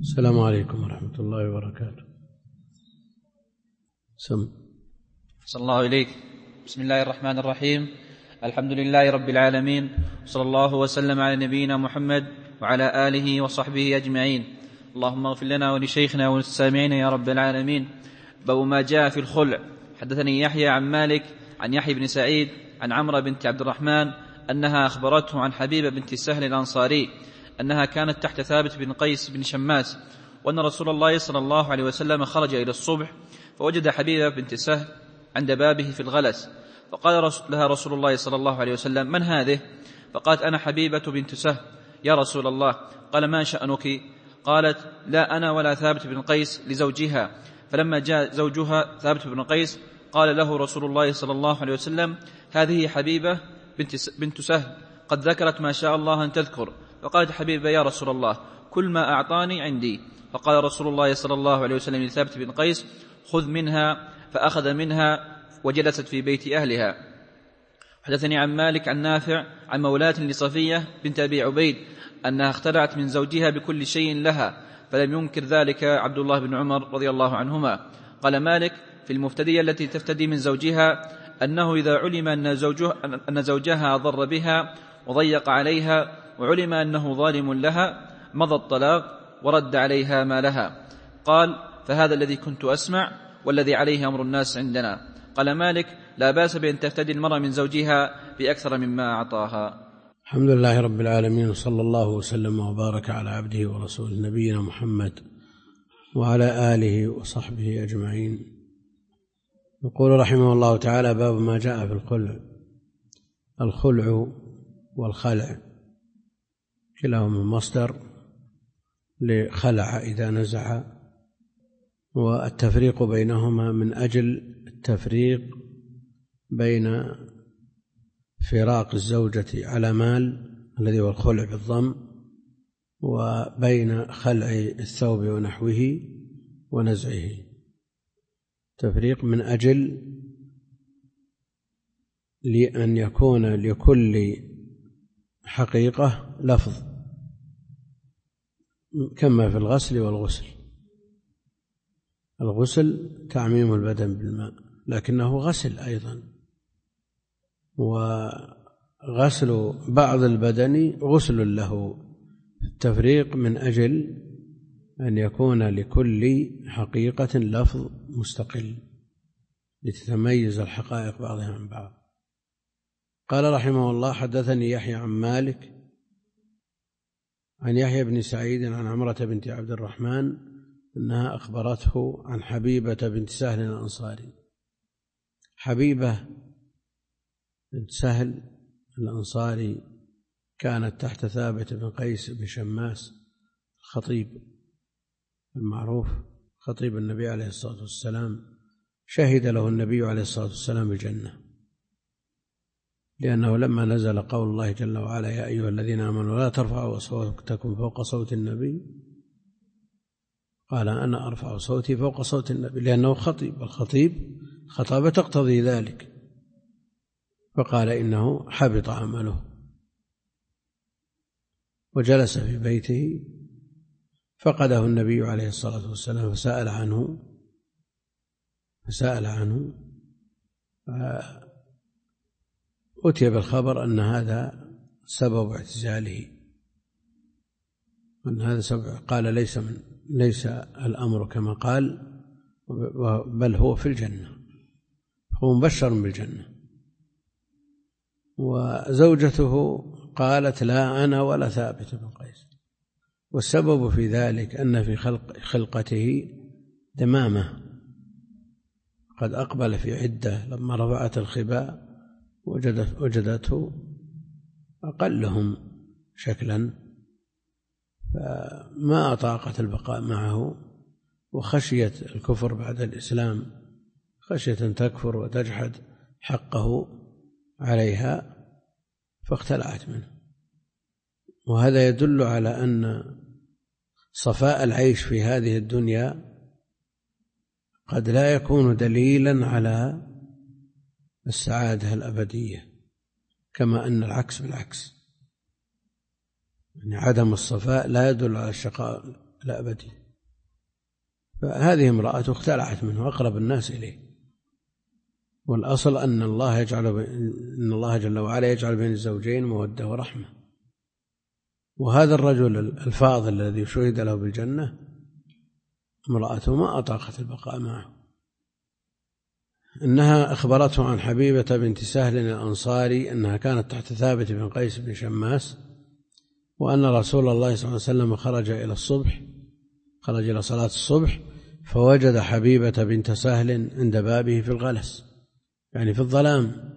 السلام عليكم ورحمة الله وبركاته. صلى الله إليك. بسم الله الرحمن الرحيم. الحمد لله رب العالمين، صلى الله وسلم على نبينا محمد وعلى آله وصحبه أجمعين. اللهم اغفر لنا ولشيخنا وللسامعين يا رب العالمين. باب ما جاء في الخلع. حدثني يحيى عن مالك عن يحيى بن سعيد عن عمرة بنت عبد الرحمن أنها أخبرته عن حبيبة بنت سهل الأنصاري أنها كانت تحت ثابت بن قيس بن شماس، وأن رسول الله صلى الله عليه وسلم خرج إلى الصبح فوجد حبيبة بنت سهل عند بابه في الغلس، فقال لها رسول الله صلى الله عليه وسلم: من هذه؟ فقالت: أنا حبيبة بنت سهل يا رسول الله. قال: ما شأنك؟ قالت: لا أنا ولا ثابت بن قيس لزوجها. فلما جاء زوجها ثابت بن قيس قال له رسول الله صلى الله عليه وسلم: هذه حبيبة بنت سهل قد ذكرت ما شاء الله أن تذكر. فقالت حبيبة: يا رسول الله، كل ما أعطاني عندي. فقال رسول الله صلى الله عليه وسلم لثابت بن قيس: خذ منها. فأخذ منها وجلست في بيت أهلها. حدثني عن مالك عن نافع عن مولاة لصفية بنت أبي عبيد أنها اختلعت من زوجها بكل شيء لها، فلم ينكر ذلك عبد الله بن عمر رضي الله عنهما. قال مالك في المفتدية التي تفتدي من زوجها أنه إذا علم أن زوجها ضر بها وضيق عليها وعلم أنه ظالم لها مضى الطلاق ورد عليها ما لها. قال: فهذا الذي كنت أسمع والذي عليه أمر الناس عندنا. قال مالك: لا بأس بأن تفتدي المرأة من زوجها بأكثر مما أعطاها. الحمد لله رب العالمين، وصلى الله وسلم وبارك على عبده ورسوله نبينا محمد وعلى آله وصحبه أجمعين. يقول رحمه الله تعالى: باب ما جاء في الخلع. الخلع والخلع كلاهما مصدر لخلع إذا نزع، والتفريق بينهما من أجل التفريق بين فراق الزوجة على مال الذي هو الخلع بالضم، وبين خلع الثوب ونحوه ونزعه. تفريق من أجل لأن يكون لكل حقيقة لفظ كما في الغسل والغسل. الغسل تعميم البدن بالماء، لكنه غسل أيضا، وغسل بعض البدن غسل له. التفريق من أجل أن يكون لكل حقيقة لفظ مستقل لتتميز الحقائق بعضها عن بعض. قال رحمه الله: حدثني يحيى عن مالك عن يحيى بن سعيد عن عمرة بنت عبد الرحمن أنها أخبرته عن حبيبة بنت سهل الأنصاري. حبيبة بنت سهل الأنصاري كانت تحت ثابت بن قيس بن شماس الخطيب المعروف، خطيب النبي عليه الصلاة والسلام. شهد له النبي عليه الصلاة والسلام بالجنة، لأنه لما نزل قول الله جل وعلا: يا أيها الذين آمنوا لا ترفعوا أصواتكم فوق صوت النبي، قال: أنا أرفع صوتي فوق صوت النبي، لأنه خطيب، الخطيب خطابة تقتضي ذلك. فقال: إنه حبط عمله. وجلس في بيته فقده النبي عليه الصلاة والسلام فسأل عنه أتي بالخبر أن هذا سبب اعتزاله، أن هذا سبب. قال: ليس الأمر كما قال، بل هو في الجنة، هو مبشر بالجنة. وزوجته قالت: لا أنا ولا ثابت بن قيس. والسبب في ذلك أن في خلقته دمامة، قد أقبل في عدة، لما رفعت الخباء وجدته أقلهم شكلا، فما أطاقت البقاء معه، وخشيت الكفر بعد الإسلام، خشية أن تكفر وتجحد حقه عليها، فاختلعت منه. وهذا يدل على أن صفاء العيش في هذه الدنيا قد لا يكون دليلا على السعادة الأبدية، كما أن العكس بالعكس، يعني عدم الصفاء لا يدل على الشقاء الأبدي. فهذه امرأة اختلعت منه أقرب الناس إليه، والأصل أن الله جل وعلا يجعل بين الزوجين مودة ورحمة. وهذا الرجل الفاضل الذي شهد له بالجنة امرأته ما أطاقت البقاء معه، إنها أخبرته عن حبيبة بنت سهل الأنصاري أنها كانت تحت ثابت بن قيس بن شماس، وأن رسول الله صلى الله عليه وسلم خرج إلى صلاة الصبح فوجد حبيبة بنت سهل عند بابه في الغلس، يعني في الظلام،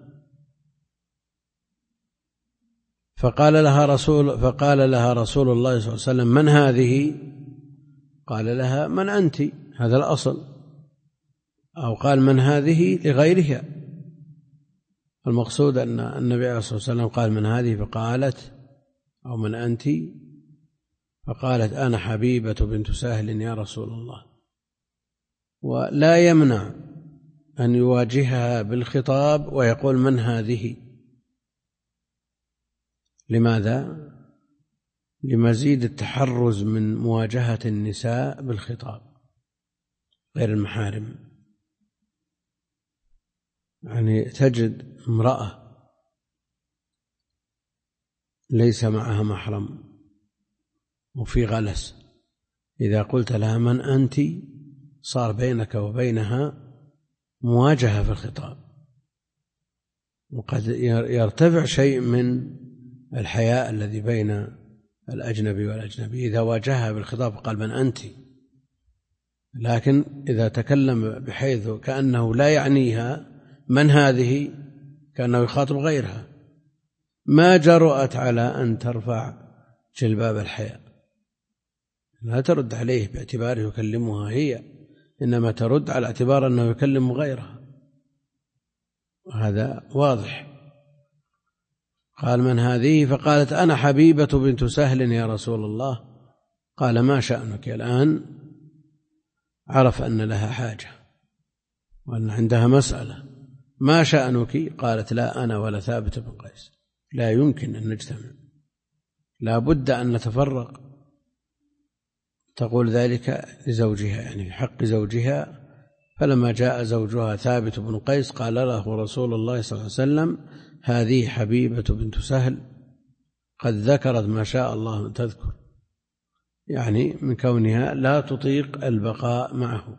فقال لها رسول الله صلى الله عليه وسلم: من هذه؟ قال لها: من أنت؟ هذا الأصل، أو قال: من هذه؟ لغيرها. المقصود أن النبي عليه الصلاة والسلام قال: من هذه؟ فقالت: أو من أنت؟ فقالت: أنا حبيبة بنت سهل يا رسول الله. ولا يمنع أن يواجهها بالخطاب ويقول: من هذه؟ لماذا؟ لمزيد التحرز من مواجهة النساء بالخطاب غير المحارم. يعني تجد امرأة ليس معها محرم وفي غلس، إذا قلت لها: من أنت؟ صار بينك وبينها مواجهة في الخطاب، وقد يرتفع شيء من الحياء الذي بين الأجنبي والأجنبي إذا واجهها بالخطاب قال: من أنت؟ لكن إذا تكلم بحيث كأنه لا يعنيها: من هذه؟ كأنه يخاطب غيرها، ما جرأت على أن ترفع جلباب الحياء، لا ترد عليه باعتباره يكلمها هي، إنما ترد على اعتبار أنه يكلم غيرها، هذا واضح. قال: من هذه؟ فقالت: أنا حبيبة بنت سهل يا رسول الله. قال: ما شأنك؟ الآن عرف أن لها حاجة وأن عندها مسألة. ما شأنك؟ قالت: لا أنا ولا ثابت بن قيس، لا يمكن أن نجتمع، لا بد أن نتفرق. تقول ذلك لزوجها، يعني في حق زوجها. فلما جاء زوجها ثابت بن قيس قال له رسول الله صلى الله عليه وسلم: هذه حبيبة بنت سهل قد ذكرت ما شاء الله أن تذكر، يعني من كونها لا تطيق البقاء معه.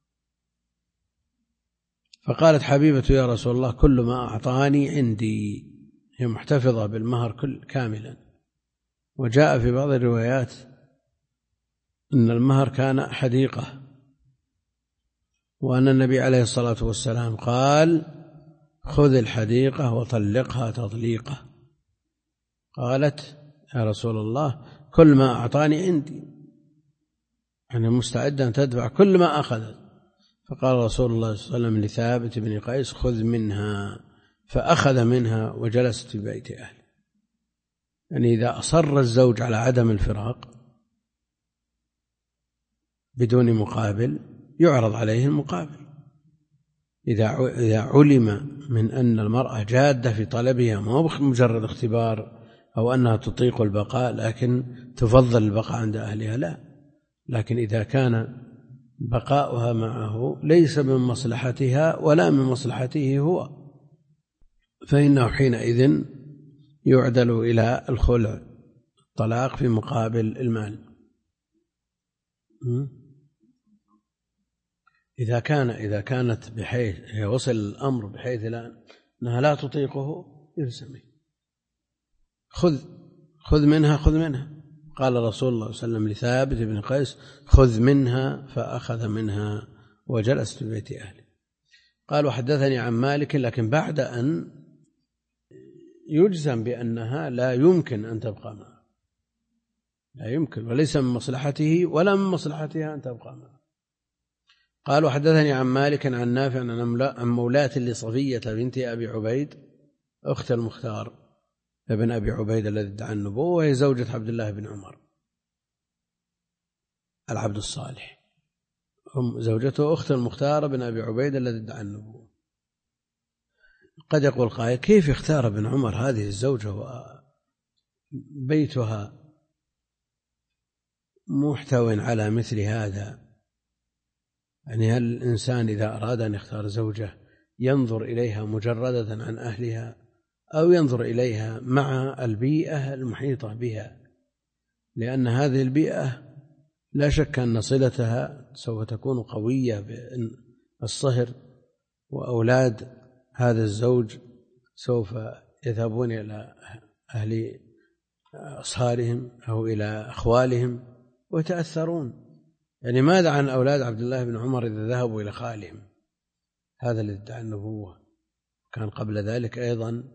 فقالت حبيبة: يا رسول الله كل ما أعطاني عندي، هي محتفظة بالمهر كاملا. وجاء في بعض الروايات أن المهر كان حديقة، وأن النبي عليه الصلاة والسلام قال: خذ الحديقة وطلقها تطليقة. قالت: يا رسول الله كل ما أعطاني عندي، يعني مستعدة أن تدفع كل ما أخذت. فقال رسول الله صلى الله عليه وسلم لثابت بن قيس: خذ منها. فأخذ منها وجلست في بيت أهله. يعني إذا أصر الزوج على عدم الفراق بدون مقابل يعرض عليه المقابل. إذا علم من أن المرأة جادة في طلبها، ما هو مجرد اختبار أو أنها تطيق البقاء لكن تفضل البقاء عند أهلها، لا، لكن إذا كان بقاؤها معه ليس من مصلحتها ولا من مصلحته هو، فإنه حينئذ يعدل إلى الخلع، الطلاق في مقابل المال. إذا كانت بحيث وصل الأمر بحيث أنها لا تطيقه يلزمه: خذ منها. قال رسول الله صلى الله عليه وسلم لثابت بن قيس: خذ منها. فأخذ منها وجلست في بيت أهله. قال: وحدثني عن مالك، لكن بعد أن يجزم بأنها لا يمكن أن تبقى معه، لا يمكن، وليس من مصلحته ولا من مصلحتها أن تبقى معه. قال: وحدثني عن مالك عن نافع عن مولاة لصفية بنت أبي عبيد أخت المختار ابن أبي عبيد الذي ادعى النبوة، وهي زوجة عبد الله بن عمر العبد الصالح، زوجته أخت المختار بن أبي عبيد الذي ادعى النبوة. قد يقول قائل: كيف اختار ابن عمر هذه الزوجة وبيتها محتوٍ على مثل هذا. يعني هل الإنسان إذا أراد أن يختار زوجة ينظر إليها مجردة عن أهلها، أو ينظر إليها مع البيئة المحيطة بها؟ لأن هذه البيئة لا شك أن صلتها سوف تكون قوية بالصهر، وأولاد هذا الزوج سوف يذهبون إلى أهل أصهارهم أو إلى أخوالهم ويتأثرون. يعني ماذا عن أولاد عبد الله بن عمر إذا ذهبوا إلى خالهم؟ هذا اللي ادعى النبوة كان قبل ذلك أيضا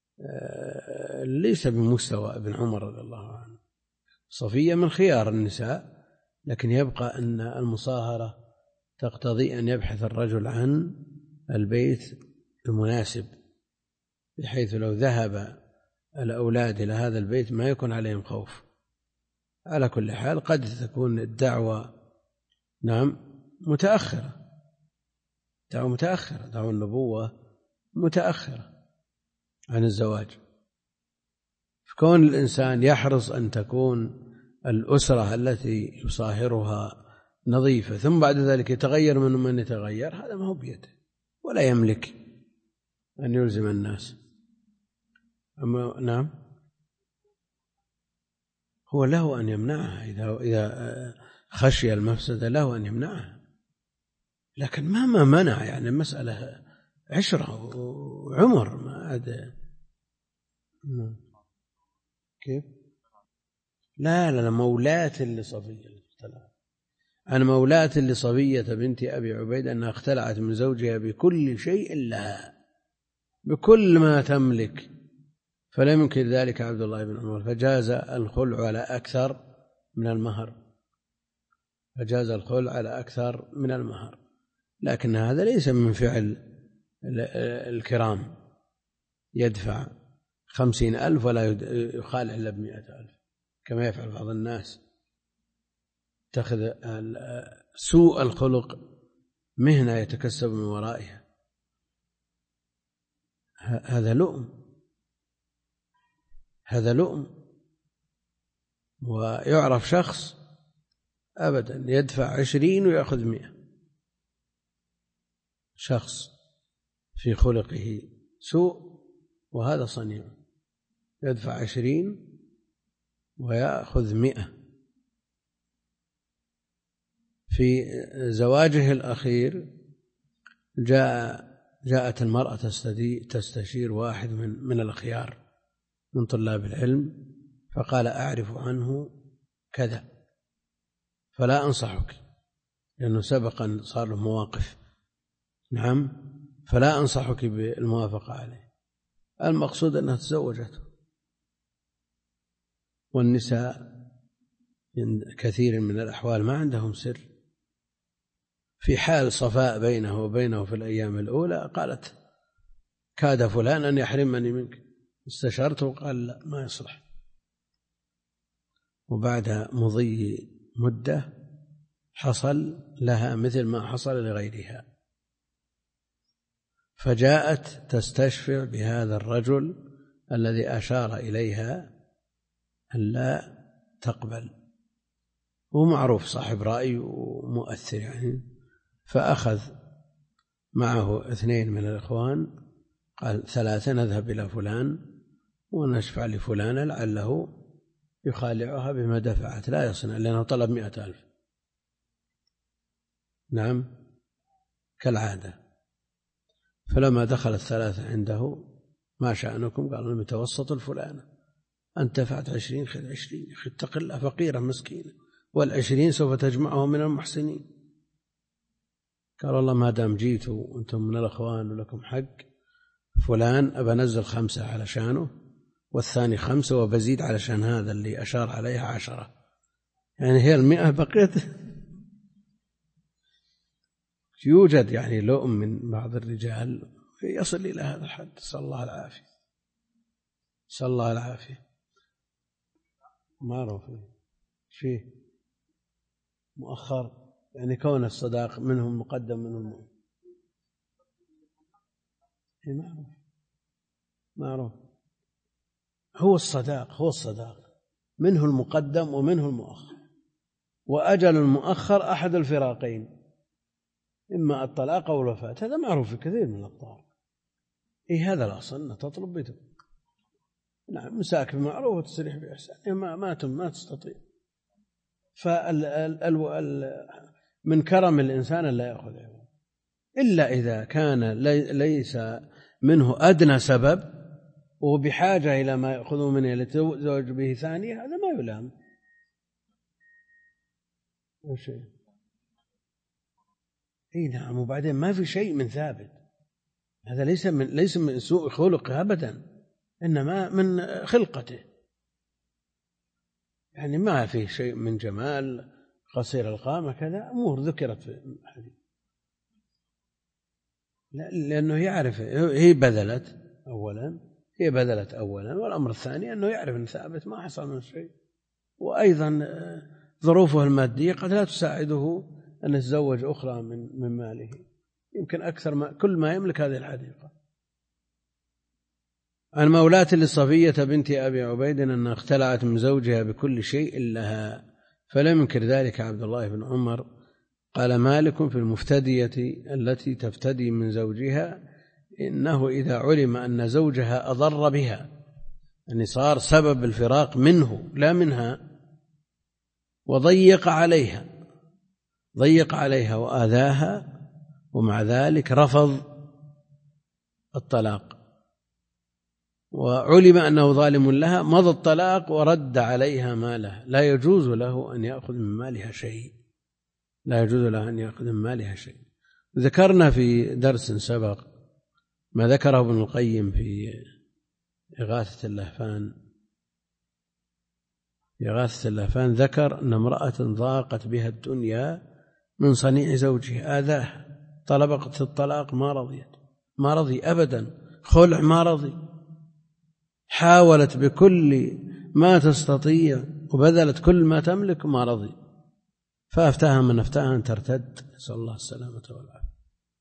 ليس بمستوى ابن عمر رضي الله عنه. صفية من خيار النساء، لكن يبقى أن المصاهرة تقتضي أن يبحث الرجل عن البيت المناسب، بحيث لو ذهب الأولاد إلى هذا البيت ما يكون عليهم خوف. على كل حال قد تكون الدعوة متأخرة، دعوة النبوة متأخرة عن الزواج. فكون الإنسان يحرص أن تكون الأسرة التي يصاهرها نظيفة، ثم بعد ذلك يتغير من يتغير، هذا ما هو بيده، ولا يملك أن يلزم الناس. أما هو له أن يمنعها إذا خشي المفسدة، له أن يمنعها، لكن ما منع. يعني المسألة عشرة وعمر، ما أدري كيف. لا مولاة لصفية، أنا مولاة لصفية بنت أبي عبيد أنها اختلعت من زوجها بكل شيء لها، بكل ما تملك، فلم ينكر ذلك عبد الله بن عمر، فجاز الخلع على أكثر من المهر، لكن هذا ليس من فعل الكرام، يدفع 50,000 ولا يخالع إلا ب100,000 كما يفعل بعض الناس، اتخذ سوء الخلق مهنة يتكسب من ورائها. هذا لؤم. ويعرف شخص أبدا يدفع 20 ويأخذ 100، شخص في خلقه سوء وهذا صنيع، يدفع 20 ويأخذ 100. في زواجه الأخير جاءت المرأة تستشير واحد من الأخيار من طلاب العلم، فقال أعرف عنه كذا فلا أنصحك، لأنه سبقا صار له مواقف، فلا أنصحك بالموافقة عليه. المقصود أنها تزوجته. والنساء كثير من الأحوال ما عندهم سر. في حال صفاء بينه وبينه في الأيام الأولى قالت كاد فلان أن يحرمني منك، استشرته قال لا ما يصلح. وبعد مضي مدة حصل لها مثل ما حصل لغيرها، فجاءت تستشفع بهذا الرجل الذي أشار إليها أن لا تقبل، ومعروف صاحب رأي ومؤثر يعني. فأخذ معه 2 من الإخوان، قال 3 نذهب إلى فلان ونشفع لفلان لعله يخالعها بما دفعت، لا يصنع لأنه طلب 100,000 كالعادة. فلما دخل 3 عنده ما شأنكم؟ قال المتوسط الفلانة، أنت دفعت 20 خذ 20، اتق الله فقيرة مسكينة، وال20 سوف تجمعه من المحسنين. قال والله ما دام جيتوا وأنتم من الأخوان ولكم حق، فلان أبى أنزل 5 علشانه، والثاني 5 وبزيد علشان هذا اللي أشار عليها 10، يعني هي 100 بقيت. يوجد يعني لؤم من بعض الرجال يصل إلى هذا الحد، نسأل الله العافية. ما أعرف فيه مؤخر، يعني كون الصداق منهم مقدم منهم معروف. هو الصداق منه المقدم ومنه المؤخر، وأجل المؤخر أحد الفراقين، إما الطلاق أو الوفاة. هذا معروف في كثير من الأطلاق. هذا الأصل، تطلب بيته. نعم، مساك بمعروف وتسريح بإحسان. ما تستطيع. من كرم الإنسان لا يأخذه إلا إذا كان ليس منه أدنى سبب وهو بحاجة إلى ما يأخذه منه ليتزوج به ثانية، هذا ما يلام. نعم. وبعدين ما في شيء من ثابت. هذا ليس من سوء خلقه أبدا، إنما من خلقته. يعني ما فيه شيء من جمال، قصير القامة، كذا أمور ذكرت في الحديث. لأنه يعرف هي بذلت أولا، والأمر الثاني أنه يعرف أن ثابت ما حصل من شيء، وأيضا ظروفه المادية قد لا تساعده أن يتزوج أخرى من ماله، يمكن أكثر كل ما يملك هذه الحديقة. عن مولاة لصفية بنت أبي عبيد أنها اختلعت من زوجها بكل شيء لها، فلم ينكر ذلك عبد الله بن عمر. قال مالك في المفتدية التي تفتدي من زوجها إنه إذا علم أن زوجها أضر بها، يعني صار سبب الفراق منه لا منها، وضيق عليها وآذاها، ومع ذلك رفض الطلاق، وعلم أنه ظالم لها، مضى الطلاق ورد عليها مالها، لا يجوز له أن يأخذ من مالها شيء. ذكرنا في درس سبق ما ذكره ابن القيم في إغاثة اللهفان. ذكر أن امرأة ضاقت بها الدنيا من صنيع زوجها، آذاه، طلبت الطلاق ما رضي أبدا، خلع ما رضي، حاولت بكل ما تستطيع وبذلت كل ما تملك ما رضي، فأفتاها من أفتاها أن ترتد، نسأل الله السلامة والعافية.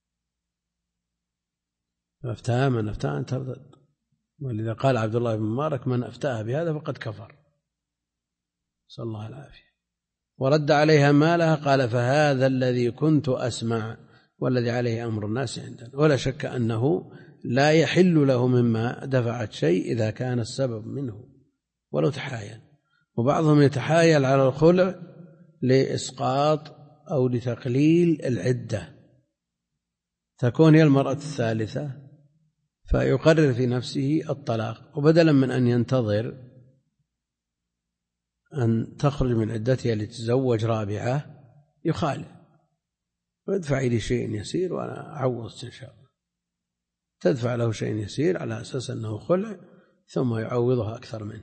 فأفتاها من أفتاها أن ترتد، ولذا قال عبد الله بن مبارك من أفتاها بهذا فقد كفر، نسأل الله العافية. ورد عليها مالها، قال فهذا الذي كنت أسمع والذي عليه أمر الناس عندنا. ولا شك أنه لا يحل له مما دفعت شيء إذا كان السبب منه ولو تحايل، وبعضهم يتحايل على الخلع لإسقاط أو لتقليل العدة، تكون هي المرأة الثالثة فيقرر في نفسه الطلاق، وبدلا من أن ينتظر أن تخرج من عدتها لتزوج رابعة يخالع ويدفع لي شيء يسير وأنا أعوض إن شاء الله. تدفع له شيء يسير على أساس أنه خلع، ثم يعوضها أكثر منه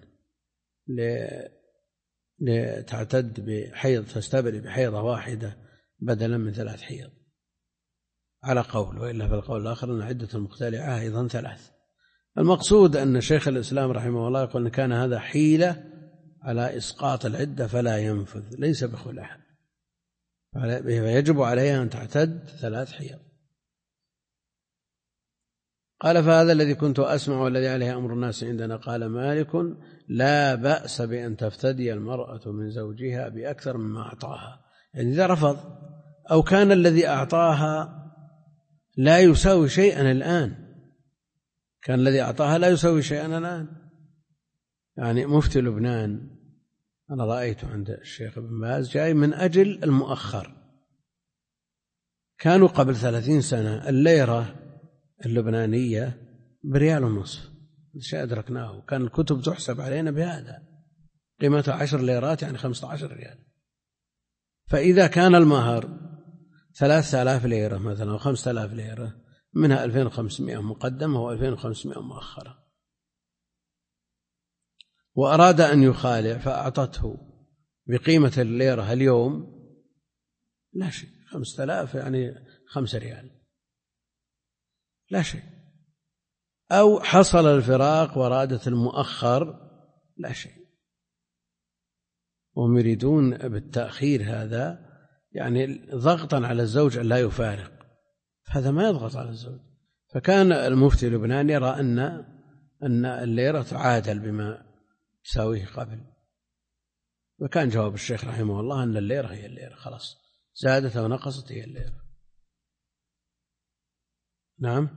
لتعتد بحيض، تستبرئ بحيضة واحدة بدلا من 3 حيض على قول، وإلا في القول الآخر أن عدة المختلعة أيضا 3. المقصود أن شيخ الإسلام رحمه الله يقول إن كان هذا حيلة على إسقاط العدة فلا ينفذ، ليس بخلع، فيجب عليها أن تعتد 3 حيض. قال فهذا الذي كنت أسمع والذي عليه أمر الناس عندنا. قال مالك لا بأس بأن تفتدي المرأة من زوجها بأكثر مما أعطاها، يعني إذا رفض أو كان الذي أعطاها لا يساوي شيئا الآن، يعني مفتي لبنان أنا رأيته عند الشيخ ابن باز جاي من أجل المؤخر. كانوا قبل 30 سنة الليرة اللبنانية ب1.50 شيء أدركناه، كان الكتب تحسب علينا بهذا، قيمتها 10 ليرات يعني 15 ريال. فإذا كان المهر 3000 ليرة مثلا أو 5000 ليرة، منها 2500 مقدمة و2500 مؤخرة، وأراد أن يخالع فأعطته بقيمة الليرة اليوم لا شيء، 5000 يعني 5 ريال لا شيء، أو حصل الفراق ورادت المؤخر لا شيء. وهم يريدون بالتأخير هذا يعني ضغطا على الزوج أن لا يفارق، هذا ما يضغط على الزوج. فكان المفتي اللبناني يرى أن الليرة تعادل بما تساويه قبل، وكان جواب الشيخ رحمه الله أن الليرة هي الليرة، خلاص زادت أو نقصت هي الليرة. نعم،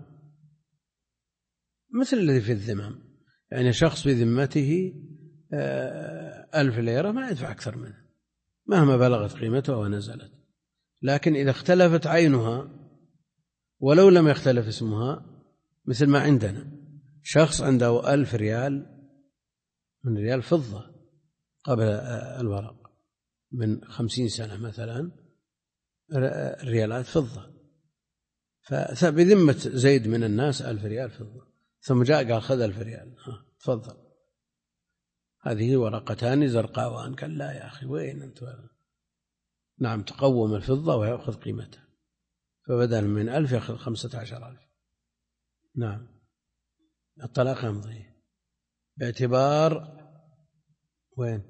مثل الذي في الذمم، يعني شخص في ذمته 1000 ليرة ما يدفع أكثر منه مهما بلغت قيمتها ونزلت. لكن إذا اختلفت عينها ولو لم يختلف اسمها، مثل ما عندنا شخص عنده 1000 ريال من ريال فضة قبل الورق من 50 سنة مثلا، ريالات فضة، فبذمة زيد من الناس 1000 ريال فضة، ثم جاء قال خذ 1000 ريال تفضل، هذه ورقتان زرقاوان. قال لا يا أخي وين أنت؟ نعم، تقوم الفضة ويأخذ قيمتها، فبدل من 1000 يأخذ 15,000. نعم، الطلاق يمضي باعتبار وين؟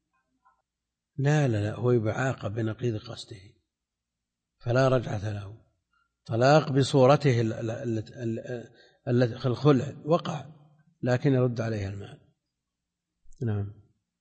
لا هو يعاقب بنقيض قصده فلا رجعة له. طلاق بصورته الخلع وقع لكن يرد عليها المال. نعم.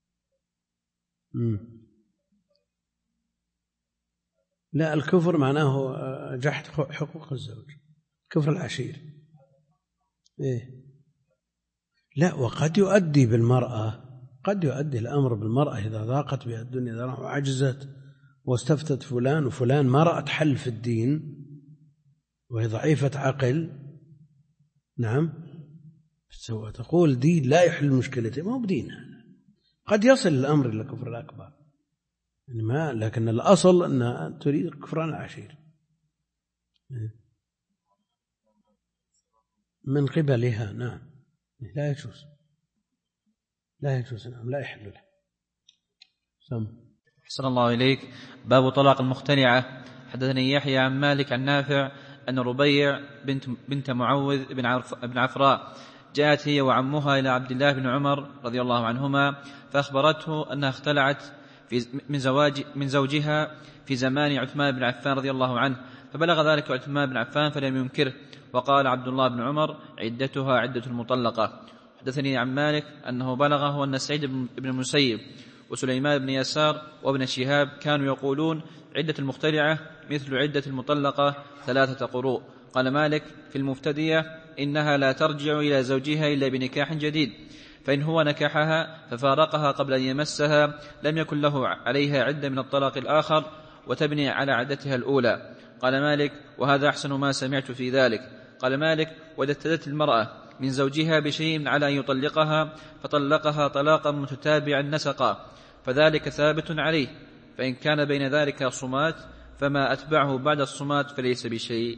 لا، الكفر معناه جحد حقوق الزوج، كفر العشير. إيه؟ لا، وقد يؤدي بالمرأة، قد يؤدي الأمر بالمرأة إذا ضاقت بها الدنيا، إذا عجزت واستفتت فلان وفلان ما رأت حل في الدين وهي ضعيفة عقل. نعم، تقول دين لا يحل مشكلتي، ما هو بدينها، قد يصل الأمر إلى الكفر الأكبر، لكن الأصل أنها تريد كفران العشير من قبلها. نعم، لا يجوز، نعم، لا يحل له. أحسن الله إليك. باب طلاق المختلعة. حدثني يحيى عن مالك عن نافع أن ربيع بنت معوذ بن عفراء جاءت هي وعمها إلى عبد الله بن عمر رضي الله عنهما فأخبرته أنها اختلعت من زوجها في زمان عثمان بن عفان رضي الله عنه، فبلغ ذلك عثمان بن عفان فلم ينكره، وقال عبد الله بن عمر عدتها عدة المطلقة. حدثني عن مالك أنه بلغه أن سعيد بن المسيب وسليمان بن يسار وابن شهاب كانوا يقولون عدة المختلعة مثل عدة المطلقة 3 قروء. قال مالك في المفتدية إنها لا ترجع إلى زوجها إلا بنكاح جديد، فإن هو نكحها ففارقها قبل أن يمسها لم يكن له عليها عدة من الطلاق الآخر وتبني على عدتها الأولى. قال مالك وهذا أحسن ما سمعت في ذلك. قال مالك وإذا ابتدت المرأة من زوجها بشيء على أن يطلقها فطلقها طلاقا متتابعا نسقا فذلك ثابت عليه، فإن كان بين ذلك صمات فما أتبعه بعد الصمات فليس بشيء.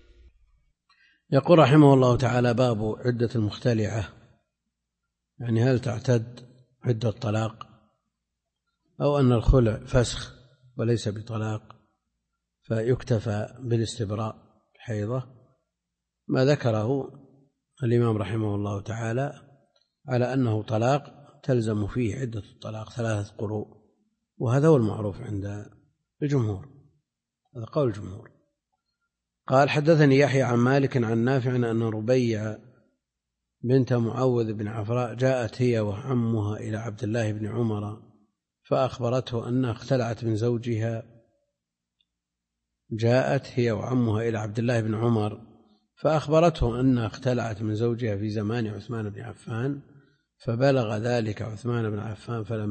يقول رحمه الله تعالى باب عدة المختلعة، يعني هل تعتد عدة طلاق أو أن الخلع فسخ وليس بطلاق فيكتفى بالاستبراء حيضة. ما ذكره الإمام رحمه الله تعالى على أنه طلاق تلزم فيه عدة الطلاق 3 قروء، وهذا هو المعروف عند الجمهور، هذا قول الجمهور. قال حدثني يحيى عن مالك عن نافع أن ربيع بنت معوذ بن عفراء جاءت هي وعمها إلى عبد الله بن عمر فأخبرته أنها اختلعت من زوجها. جاءت هي وعمها إلى عبد الله بن عمر فأخبرته أنها اختلعت من زوجها في زمان عثمان بن عفان، فبلغ ذلك عثمان بن عفان فلم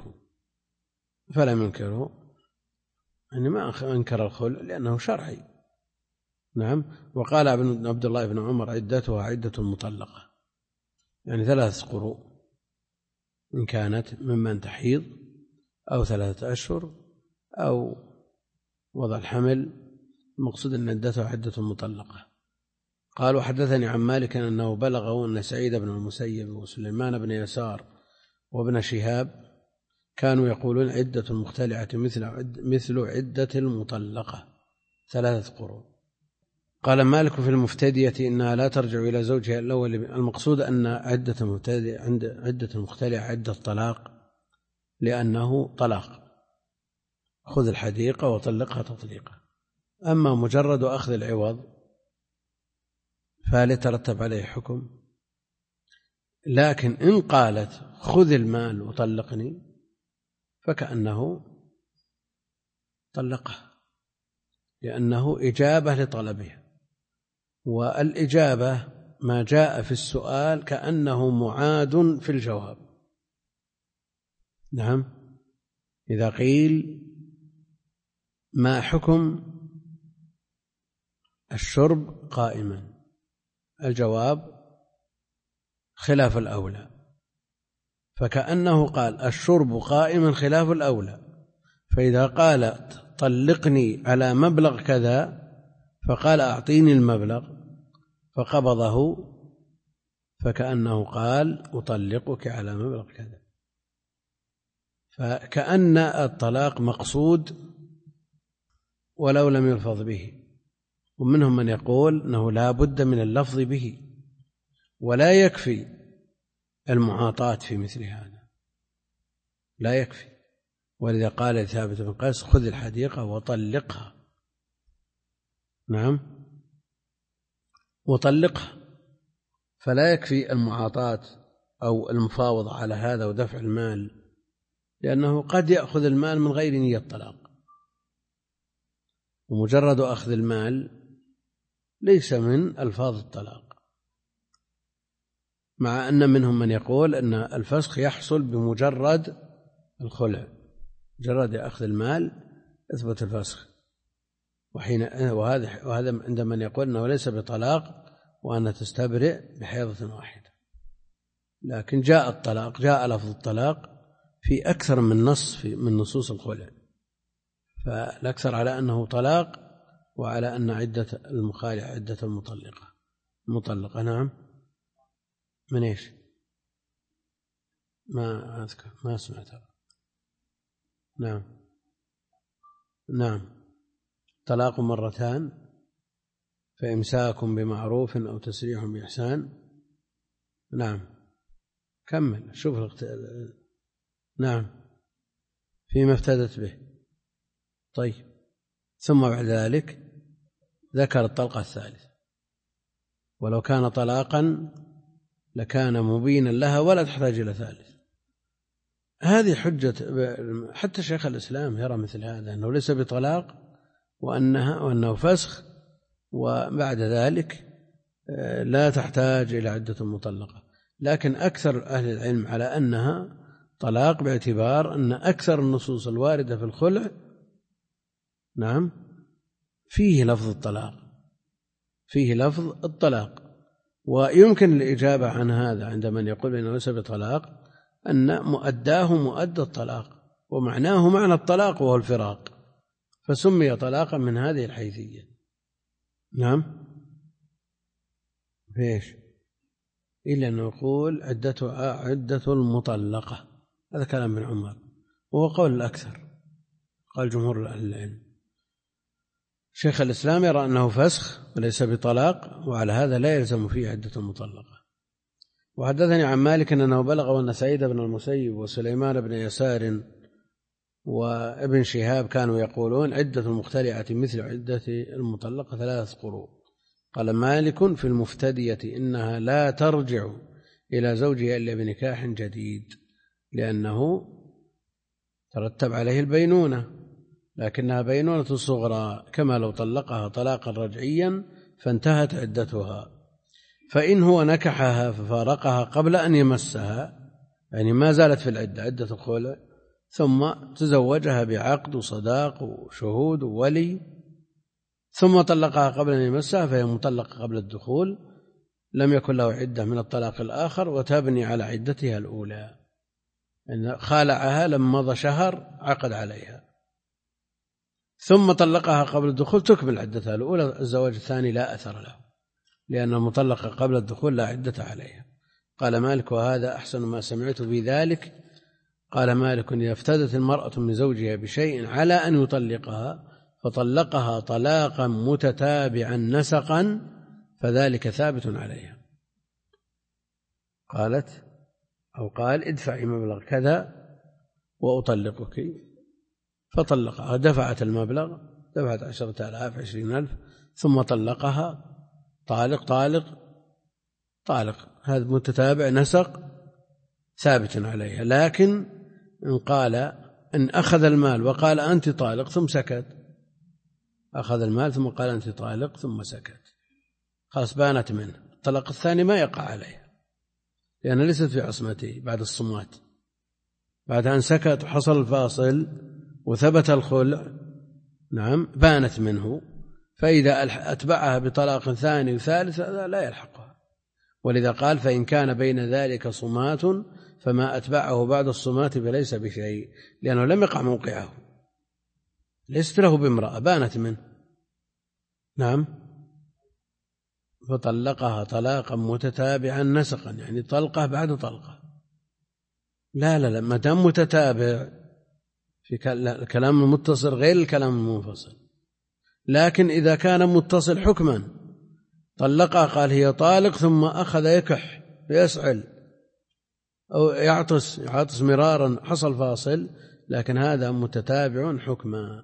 ينكره، يعني ما أنكر الخلع لأنه شرعي. نعم. وقال عبد الله بن عمر عدتها عدة المطلقة، يعني 3 قروء إن كانت ممن تحيض أو 3 أشهر أو وضع الحمل، المقصود أن عدتها عدة المطلقة. قال وحدثني عن مالك أنه بلغه أن سعيد بن المسيب وسليمان بن يسار وابن شهاب كانوا يقولون عدة المختلعة مثل عدة المطلقة 3 قروء. قال مالك في المفتدية إنها لا ترجع إلى زوجها الأول. المقصود أن عدة المختلعة عدة طلاق لأنه طلاق، خذ الحديقة وطلقها تطليقا. أما مجرد أخذ العوض فهل يترتب عليه حكم؟ لكن إن قالت خذ المال وطلقني فكأنه طلقها، لأنه إجابة لطلبها، والإجابة ما جاء في السؤال كأنه معاد في الجواب. نعم، إذا قيل ما حكم الشرب قائما، الجواب خلاف الأولى، فكأنه قال الشرب قائما خلاف الأولى. فإذا قال طلقني على مبلغ كذا فقال أعطيني المبلغ فقبضه، فكأنه قال أطلقك على مبلغ كذا، فكأن الطلاق مقصود ولو لم يلفظ به. ومنهم من يقول أنه لا بد من اللفظ به ولا يكفي المعاطاة في مثل هذا، لا يكفي. ولذا قال ثابت بن قيس خذ الحديقة وطلقها. نعم، وطلقها، فلا يكفي المعاطاة أو المفاوضة على هذا ودفع المال، لأنه قد يأخذ المال من غير نية طلاق، ومجرد أخذ المال ليس من ألفاظ الطلاق، مع أن منهم من يقول أن الفسخ يحصل بمجرد الخلع، مجرد أخذ المال اثبت الفسخ. وهذا عند من يقول أنه ليس بطلاق وأن تستبرئ بحيضة واحدة. لكن جاء الطلاق، جاء لفظ الطلاق في أكثر من نص من نصوص الخلع، فالأكثر على أنه طلاق وعلى أن عدة المخالع عدة المطلقة. نعم، من إيش؟ ما أذكر، ما سمعتها. نعم، طلاق مرتان، فإمساك بمعروف أو تسريح بإحسان. نعم، كمل شوف نعم، فيما افتدت به. طيب، ثم بعد ذلك ذكر الطلقة الثالثة، ولو كان طلاقا لكان مبينا لها ولا تحتاج إلى ثالث. هذه حجة، حتى شيخ الإسلام يرى مثل هذا، أنه ليس بطلاق وأنه فسخ، وبعد ذلك لا تحتاج إلى عدة المطلقة. لكن أكثر أهل العلم على أنها طلاق، باعتبار أن أكثر النصوص الواردة في الخلع نعم فيه لفظ الطلاق، ويمكن الإجابة عن هذا عند من يقول إنه ليس بطلاق أن مؤداه مؤدى الطلاق، ومعناه معنى الطلاق وهو الفراق، فسمي طلاقا من هذه الحيثية. نعم، فيش إلا أنه يقول عدتها عدة المطلقة، هذا كلام ابن عمر وهو قول الأكثر، قال جمهور أهل العلم. شيخ الإسلام يرى أنه فسخ وليس بطلاق، وعلى هذا لا يلزم فيه عدة المطلقة. وحدثني عن مالك أنه بلغ أن سعيد بن المسيب وسليمان بن يسار وابن شهاب كانوا يقولون عدة المختلعة مثل عدة المطلقة 3 قروء. قال مالك في المفتدية إنها لا ترجع إلى زوجها إلا بنكاح جديد، لأنه ترتب عليه البينونة، لكنها بينونة صغرى، كما لو طلقها طلاقا رجعيا فانتهت عدتها. فإن هو نكحها ففارقها قبل أن يمسها، يعني ما زالت في العدة، عدة الخلع، ثم تزوجها بعقد وصداق وشهود وولي، ثم طلقها قبل أن يمسها، فهي مطلقة قبل الدخول، لم يكن له عدة من الطلاق الآخر، وتبني على عدتها الأولى. إن خالعها لما مضى شهر عقد عليها، ثم طلقها قبل الدخول تكمل عدتها الأولى. الزواج الثاني لا أثر له، لأن المطلقة قبل الدخول لا عدة عليها. قال مالك وهذا أحسن ما سمعت بذلك. قال مالك إذا افتدت المرأة من زوجها بشيء على أن يطلقها فطلقها طلاقا متتابعا نسقا فذلك ثابت عليها. قالت أو قال ادفعي مبلغ كذا وأطلقك، فطلقها، دفعت المبلغ، دفعت 10,000 20,000، ثم طلقها طالق طالق طالق، هذا متتابع نسق ثابت عليها. لكن إن قال إن أخذ المال وقال أنت طالق ثم سكت، أخذ المال ثم قال أنت طالق ثم سكت، خلاص بانت منه، الطلاق الثاني ما يقع عليه لأنها ليست في عصمته بعد الصمات، بعد أن سكت وحصل الفاصل وثبت الخلع نعم بانت منه، فإذا أتبعها بطلاق ثاني وثالث هذا لا يلحقها. ولذا قال فإن كان بين ذلك صمات فما أتبعه بعد الصمات فليس بشيء، لأنه لم يقع موقعه، ليست له بامرأة بانت منه نعم، فطلقها طلاقا متتابعا نسقا، يعني طلقة بعد طلقة. لا ما دام متتابع في الكلام المتصل غير الكلام المنفصل، لكن إذا كان متصل حكما طلقها قال هي طالق ثم أخذ يكح ويسعل أو يعطس مرارا حصل فاصل، لكن هذا متتابع حكما،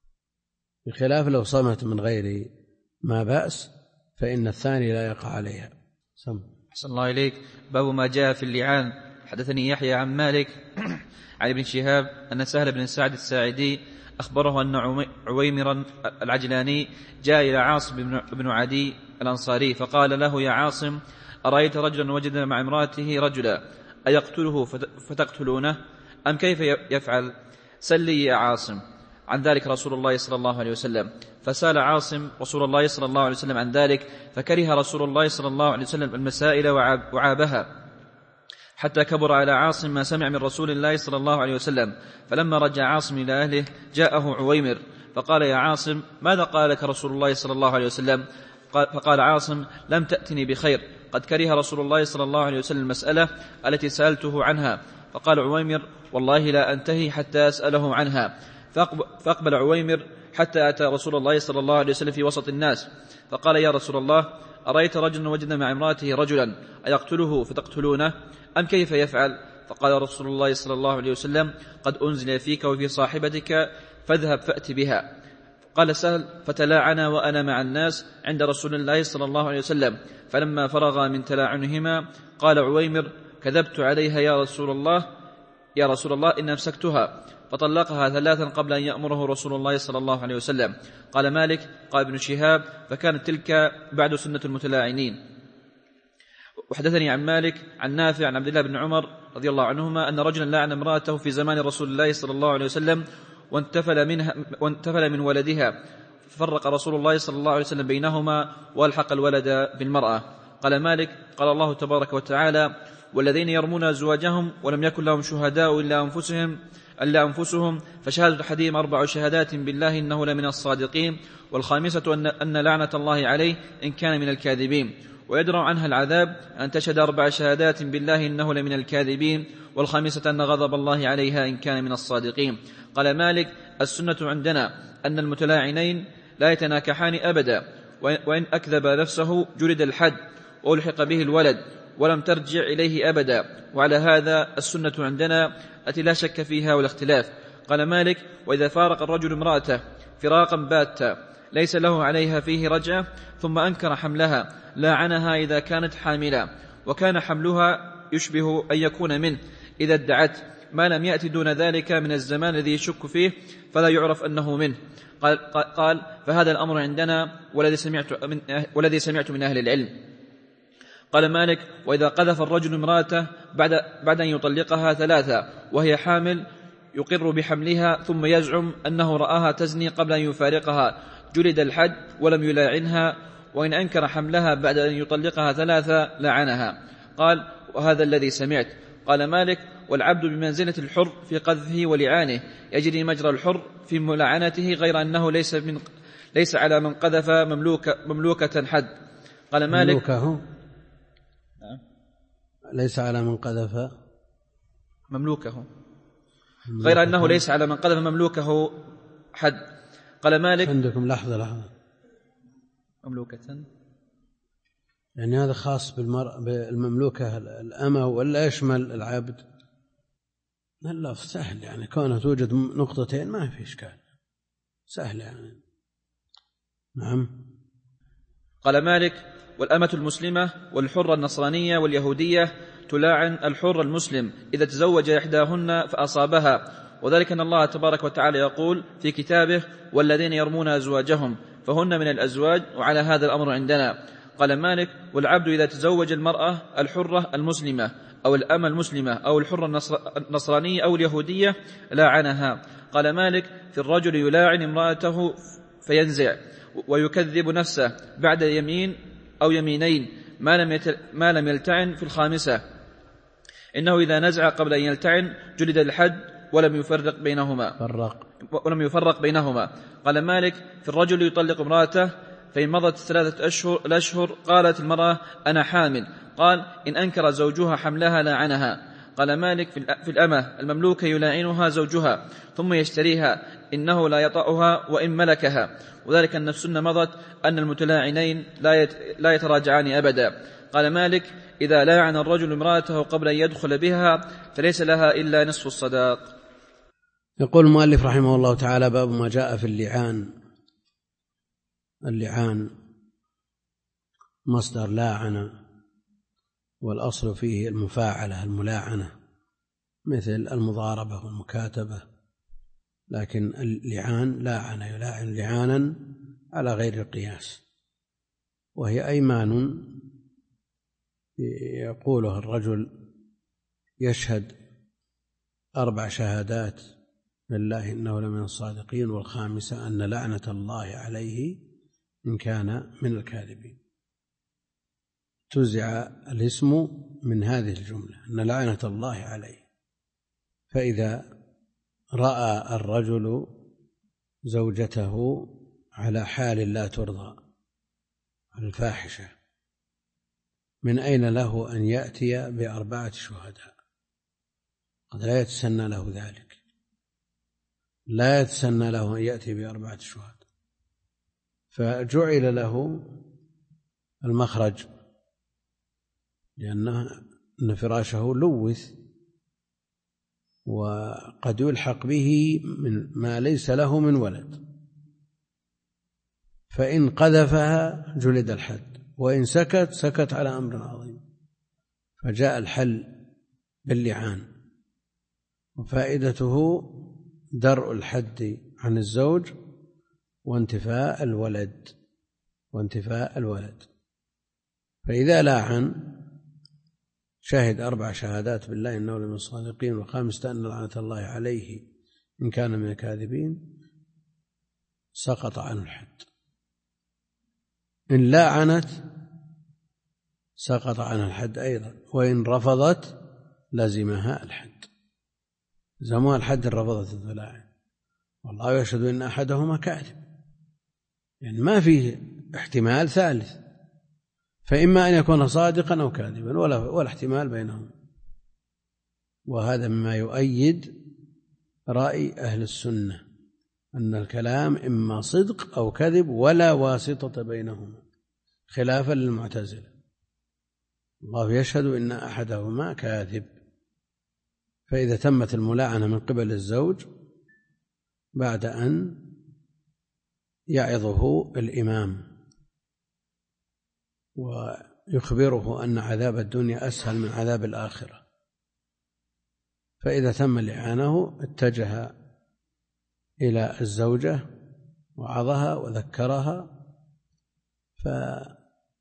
بخلاف لو صمت من غير ما بأس فإن الثاني لا يقع عليها. أحسن الله إليك. باب ما جاء في اللعان. حدثني يحيى عن مالك عن ابن شهاب أن سهل بن سعد الساعدي أخبره أن عويمرا العجلاني جاء إلى عاصم بن عدي الأنصاري فقال له يا عاصم أرأيت رجلا وجد مع امرأته رجلا أيقتله فتقتلونه أم كيف يفعل؟ سل لي يا عاصم عن ذلك رسول الله صلى الله عليه وسلم. فسأل عاصم رسول الله صلى الله عليه وسلم عن ذلك، فكره رسول الله صلى الله عليه وسلم المسائل وعابها، حتى كبر على عاصم ما سمع من رسول الله صلى الله عليه وسلم. فلما رجع عاصم إلى أهله جاءه عويمر فقال يا عاصم ماذا قال لك رسول الله صلى الله عليه وسلم؟ فقال عاصم لم تأتني بخير، قد كره رسول الله صلى الله عليه وسلم المسألة التي سألته عنها. فقال عويمر والله لا أنتهي حتى أسأله عنها. فأقبل عويمر حتى أتى رسول الله صلى الله عليه وسلم في وسط الناس فقال يا رسول الله أرأيت رجلا وجد مع امرأته رجلا أيقتله فتقتلونه أم كيف يفعل؟ فقال رسول الله صلى الله عليه وسلم قد أنزل فيك وفي صاحبتك فاذهب فأت بها. قال سهل فتلاعنا وأنا مع الناس عند رسول الله صلى الله عليه وسلم، فلما فرغ من تلاعنهما قال عويمر كذبت عليها يا رسول الله إن أمسكتها، فطلقها 3 قبل أن يأمره رسول الله صلى الله عليه وسلم. قال مالك قال ابن شهاب فكانت تلك بعد سنة المتلاعنين. وحدثني عن مالك عن نافع عن عبد الله بن عمر رضي الله عنهما أن رجلا لعن امرأته في زمان رسول الله صلى الله عليه وسلم وانتفل من ولدها، ففرق رسول الله صلى الله عليه وسلم بينهما والحق الولد بالمرأة. قال مالك قال الله تبارك وتعالى والذين يرمون أزواجهم ولم يكن لهم شهداء إلا أنفسهم فشهادة أحدهم 4 شهادات بالله إنه لمن الصادقين، والخامسة أن لعنة الله عليه إن كان من الكاذبين، ويدرع عنها العذاب أن تشهد 4 شهادات بالله إنه لمن الكاذبين، والخامسة أن غضب الله عليها إن كان من الصادقين. قال مالك السنة عندنا أن المتلاعنين لا يتناكحان أبدا، وإن أكذب نفسه جلد الحد وألحق به الولد ولم ترجع إليه أبدا، وعلى هذا السنة عندنا التي لا شك فيها ولا اختلاف. قال مالك وإذا فارق الرجل امرأته فراقا باتا ليس له عليها فيه رجعة ثم أنكر حملها لاعنها إذا كانت حاملا، وكان حملها يشبه أن يكون منه إذا ادعت ما لم يأتي دون ذلك من الزمان الذي يشك فيه فلا يعرف أنه منه. قال فهذا الأمر عندنا والذي سمعت من أهل العلم. قال مالك وإذا قذف الرجل امرأته بعد أن يطلقها 3 وهي حامل يقر بحملها ثم يزعم أنه رآها تزني قبل أن يفارقها جلد الحد ولم يلاعنها، وإن أنكر حملها بعد أن يطلقها 3 لعنها. قال وهذا الذي سمعت. قال مالك والعبد بمنزلة الحر في قذفه ولعانه يجري مجرى الحر في ملعنته، غير أنه ليس على من قذف مملوكة حد. قال مالك ليس على من قذف مملوكه، غير أنه ليس على من قذف مملوكه حد. قال مالك عندكم لحظة مملوكة يعني هذا خاص بالمملوكة الأمة ولا يشمل العبد؟ اللفظ سهل يعني كونه توجد نقطتين ما في إشكال، سهل يعني. نعم. قال مالك والأمة المسلمة والحرة النصرانية واليهودية تلاعن الحر المسلم إذا تزوج إحداهن فأصابها، وذلك أن الله تبارك وتعالى يقول في كتابه: والذين يرمون أزواجهم فهن من الأزواج وعلى هذا الأمر عندنا. قال مالك: والعبد إذا تزوج المرأة الحرة المسلمة أو الأمة المسلمة أو الحرة النصرانية أو اليهودية لاعنها. قال مالك: في الرجل يلاعن امرأته فينزع ويكذب نفسه بعد يمين أو يمينين ما لم يلتعن في الخامسة، إنه إذا نزع قبل أن يلتعن جلد الحد ولم يفرق بينهما. قال مالك: في الرجل يطلق امرأته فإن مضت 3 أشهر قالت المرأة: أنا حامل، قال: إن أنكر زوجها حملها لاعنها. قال مالك: في الأمة المملوكة يلاعنها زوجها ثم يشتريها، إنه لا يطأها وإن ملكها، وذلك أن السنة مضت أن المتلاعنين لا يتراجعان أبدا. قال مالك: إذا لاعن الرجل امرأته قبل أن يدخل بها فليس لها إلا نصف الصداق. يقول المؤلف رحمه الله تعالى: باب ما جاء في اللعان مصدر لاعن، والأصل فيه المفاعلة الملاعنة مثل المضاربة والمكاتبة، لكن اللعان لاعن يلاعن لعانا على غير القياس، وهي أيمان يقولها الرجل يشهد 4 شهادات لله إنه لمن الصادقين، والخامسة أن لعنة الله عليه إن كان من الكاذبين. تزع الاسم من هذه الجملة أن لعنة الله عليه. فإذا رأى الرجل زوجته على حال لا ترضى، على الفاحشة، من أين له أن يأتي ب4 شهداء؟ قد لا يتسنى له ذلك، لا يتسنى له أن يأتي ب4 شهداء، فجعل له المخرج، لأن فراشه لوث وقد يلحق به من ما ليس له من ولد، فإن قذفها جلد الحد، وإن سكت على أمر عظيم. فجاء الحل باللعان، وفائدته درء الحد عن الزوج وانتفاء الولد. فإذا لاعن شهد 4 شهادات بالله إنه لمن الصادقين، والخامسة أن لعنة الله عليه إن كان من الكاذبين، سقط عنه الحد. إن لاعنت سقط عنها الحد أيضا، وإن رفضت لزمها الحد، زمها الحد إن رفضت اللاعن. والله يشهد إن أحدهما كاذب، يعني ما فيه احتمال ثالث، فإما أن يكون صادقا أو كاذبا ولا احتمال بينهم. وهذا مما يؤيد رأي أهل السنة أن الكلام إما صدق أو كذب ولا واسطة بينهما، خلافا للمعتزلة. الله يشهد إن أحدهما كاذب. فإذا تمت الملاعنة من قبل الزوج بعد أن يعظه الإمام ويخبره أن عذاب الدنيا أسهل من عذاب الآخرة، فإذا تم لعانه اتجه إلى الزوجة وعظها وذكرها، فإن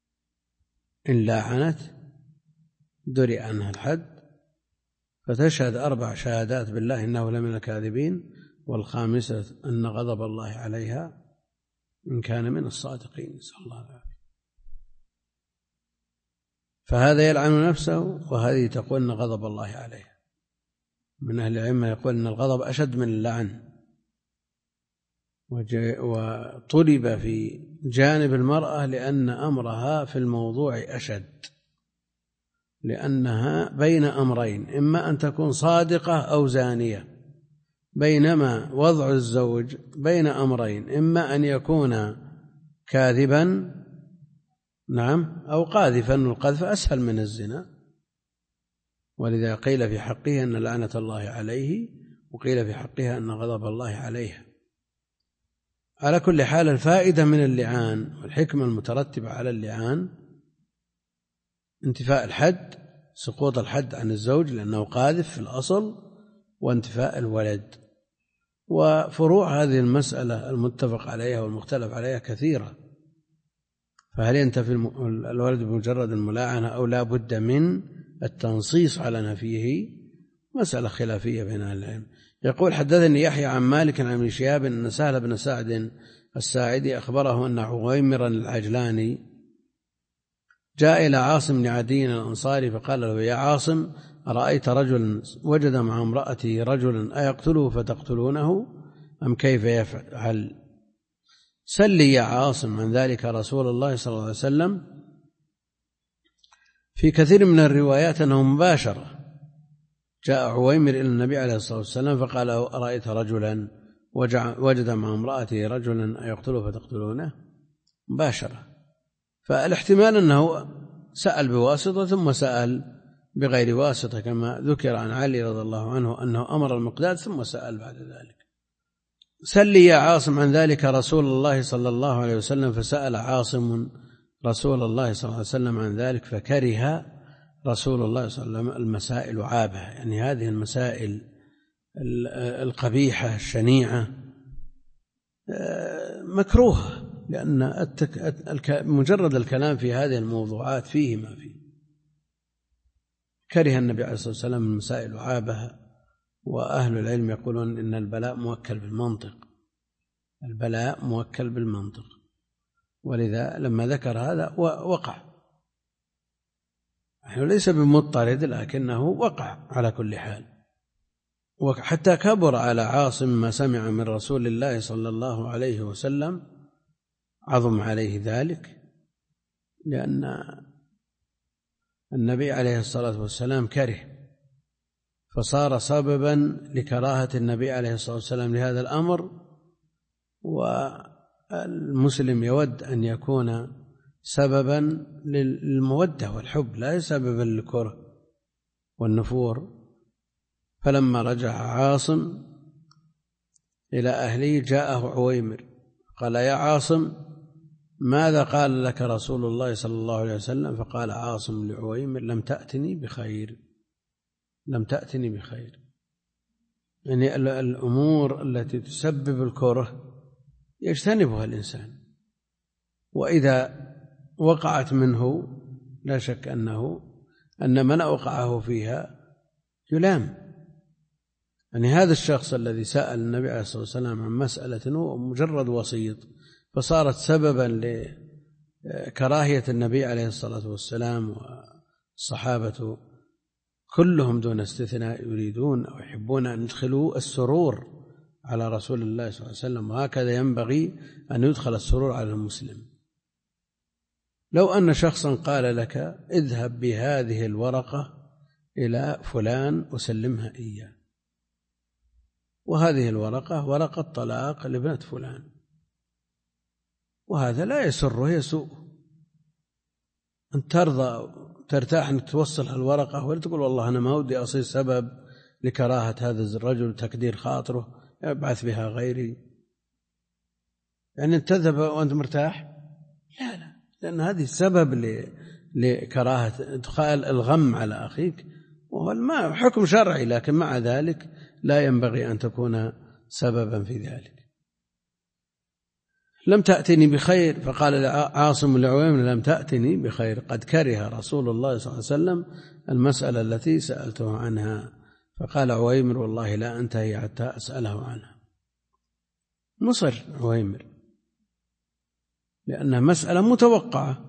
لاعنت درئ عنها الحد، فتشهد 4 شهادات بالله إنه لمن الكاذبين، والخامسة أن غضب الله عليها إن كان من الصادقين، نسأل الله العافية. فهذا يلعن نفسه، وهذه تقول أن غضب الله عليها. من أهل العلم يقول أن الغضب أشد من اللعن، وطلب في جانب المرأة لأن أمرها في الموضوع أشد، لأنها بين أمرين، إما أن تكون صادقة أو زانية، بينما وضع الزوج بين أمرين، إما أن يكون كاذبا أو قاذفا، القذف أسهل من الزنا. ولذا قيل في حقه أن لعنة الله عليه، وقيل في حقها أن غضب الله عليها. على كل حال، الفائدة من اللعان والحكمة المترتبة على اللعان انتفاء الحد، سقوط الحد عن الزوج لأنه قاذف في الأصل، وانتفاء الولد وفروع هذه المسألة المتفق عليها والمختلف عليها كثيرة. فهل ينتفي الولد بمجرد الملاعنة أو لا بد من التنصيص على نفيه؟ مسألة خلافية بين أهل العلم. يقول: حدثني يحيى عن مالك عن ابن شهاب أن سهل بن سعد الساعدي أخبره أن عويمرا العجلاني جاء إلى عاصم بن عدي الأنصاري فقال له: يا عاصم، أرأيت رجلا وجد مع امرأته رجلا أيقتله فتقتلونه أم كيف يفعل؟ سل لي يا عاصم عن ذلك رسول الله صلى الله عليه وسلم. في كثير من الروايات أنه مباشرة جاء عويمر إلى النبي عليه الصلاة والسلام فقال له: أرأيت رجلا وجد مع امرأته رجلا أيقتله فتقتلونه؟ مباشرة. فالاحتمال أنه سأل بواسطة ثم سأل بغير واسطة، كما ذكر عن علي رضي الله عنه أنه أمر المقداد ثم سأل بعد ذلك. سل لي يا عاصم عن ذلك رسول الله صلى الله عليه وسلم. فسأل عاصم رسول الله صلى الله عليه وسلم عن ذلك فكره رسول الله صلى الله عليه وسلم المسائل عابة، يعني هذه المسائل القبيحة الشنيعة مكروه، لأن مجرد الكلام في هذه الموضوعات فيه ما فيه. كره النبي عليه الصلاة والسلام المسائل عابة. وأهل العلم يقولون إن البلاء موكل بالمنطق، البلاء موكل بالمنطق، ولذا لما ذكر هذا وقع، يعني ليس بمضطرد لكنه وقع على كل حال. وحتى كبر على عاصم ما سمع من رسول الله صلى الله عليه وسلم، عظم عليه ذلك، لأن النبي عليه الصلاة والسلام كره، فصار سببا لكراهة النبي عليه الصلاة والسلام لهذا الأمر. والمسلم يود أن يكون سببا للمودة والحب، لا سببا للكره والنفور. فلما رجع عاصم إلى أهله جاءه عويمر قال: يا عاصم، ماذا قال لك رسول الله صلى الله عليه وسلم؟ فقال عاصم لعويمر: لم تأتني بخير، لم تأتني بخير. يعني الأمور التي تسبب الكره يجتنبها الإنسان، وإذا وقعت منه لا شك أن من أوقعه فيها يلام. يعني هذا الشخص الذي سأل النبي عليه الصلاة والسلام عن مسألة هو مجرد وسيط، فصارت سببا لكراهية النبي عليه الصلاة والسلام. والصحابة كلهم دون استثناء يريدون أو يحبون أن يدخلوا السرور على رسول الله صلى الله عليه وسلم، وهكذا ينبغي أن يدخل السرور على المسلم. لو أن شخصا قال لك: اذهب بهذه الورقة إلى فلان وسلمها إياه، وهذه الورقة ورقة طلاق لابنة فلان، وهذا لا يسره يسوء، أن ترضى ترتاح أنك توصل الورقة، ولا تقول والله أنا ما ودي أصير سبب لكراهة هذا الرجل تكدير خاطره يبعث بها غيري، يعني تذهب وأنت مرتاح؟ لا، لأن هذه سبب لكراهة إدخال الغم على أخيك، وهو ما حكم شرعي، لكن مع ذلك لا ينبغي أن تكون سببا في ذلك. لم تأتني بخير. فقال عاصم لعويمر: لم تأتني بخير، قد كره رسول الله صلى الله عليه وسلم المسألة التي سألته عنها. فقال عويمر: والله لا أنتهي حتى أسأله عنها. مصر عويمر لأنها مسألة متوقعة،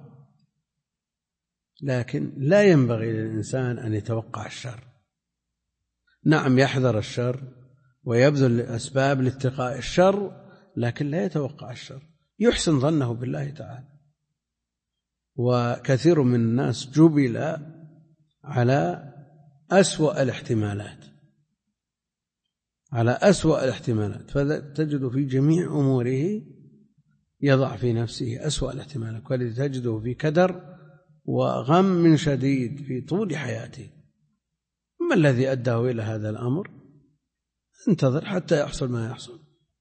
لكن لا ينبغي للإنسان أن يتوقع الشر. نعم، يحذر الشر ويبذل أسباب لاتقاء الشر، لكن لا يتوقع الشر، يحسن ظنه بالله تعالى. وكثير من الناس جبل على أسوأ الاحتمالات، فتجد في جميع أموره يضع في نفسه أسوأ الاحتمالات، ولذلك تجده في كدر وغم شديد في طول حياته. ما الذي أداه إلى هذا الأمر؟ انتظر حتى يحصل ما يحصل،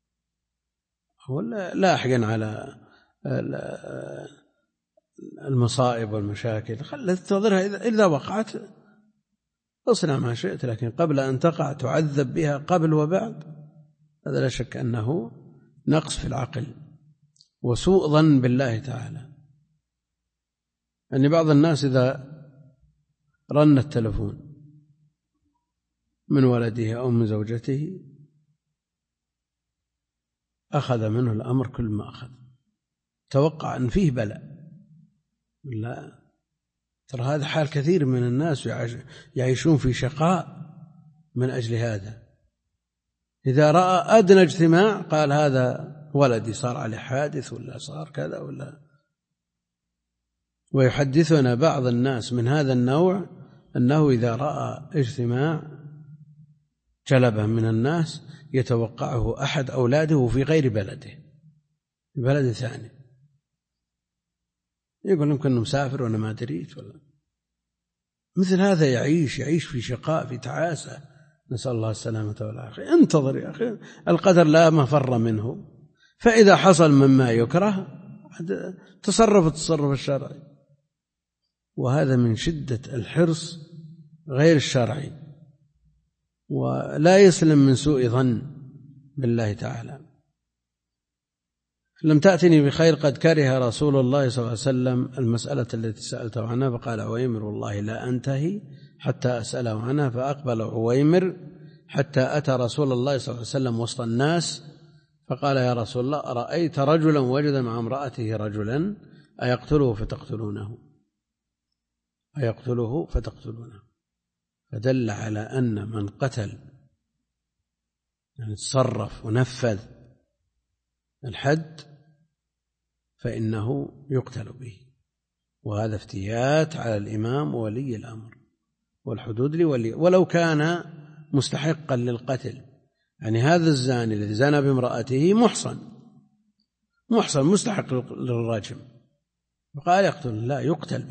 ولا لاحقا على المصائب والمشاكل، خلت تنتظرها، إذا وقعت اصنع ما شئت، لكن قبل أن تقع تعذب بها قبل وبعد. هذا لا شك أنه نقص في العقل وسوء ظن بالله تعالى. يعني بعض الناس إذا رن التلفون من ولده أو من زوجته أخذ منه الأمر كل ما أخذ، توقع أن فيه بلاء. لا، ترى هذا حال كثير من الناس يعيشون في شقاء من أجل هذا. إذا رأى أدنى اجتماع قال هذا ولدي صار عليه حادث ولا صار كذا ولا. ويحدثنا بعض الناس من هذا النوع أنه إذا رأى اجتماع جلبه من الناس يتوقعه أحد أولاده في غير بلده، في بلد ثاني، يقول يمكن أنه مسافر وأنا ما دريت ولا. مثل هذا يعيش في شقاء، في تعاسة، نسأل الله السلامة والعافية. انتظر يا أخي، القدر لا مفر منه، فإذا حصل مما يكره تصرف التصرف الشرعي. وهذا من شدة الحرص غير الشرعي، ولا يسلم من سوء ظن بالله تعالى. لم تأتني بخير قد كره رسول الله صلى الله عليه وسلم المسألة التي سألته عنها، فقال عويمر والله لا أنتهي حتى أسأله عنها. فأقبل عويمر حتى أتى رسول الله صلى الله عليه وسلم وسط الناس فقال يا رسول الله أرأيت رجلا وجد مع امرأته رجلا أيقتله فتقتلونه؟ أيقتله فتقتلونه؟ فدل على أن من قتل يعني تصرف ونفذ الحد فإنه يقتل به. وهذا افتيات على الإمام وولي الأمر، والحدود لولي ولو كان مستحقا للقتل. يعني هذا الزاني الذي زنى بامرأته محصن مستحق للرجم، فقال يقتل، لا،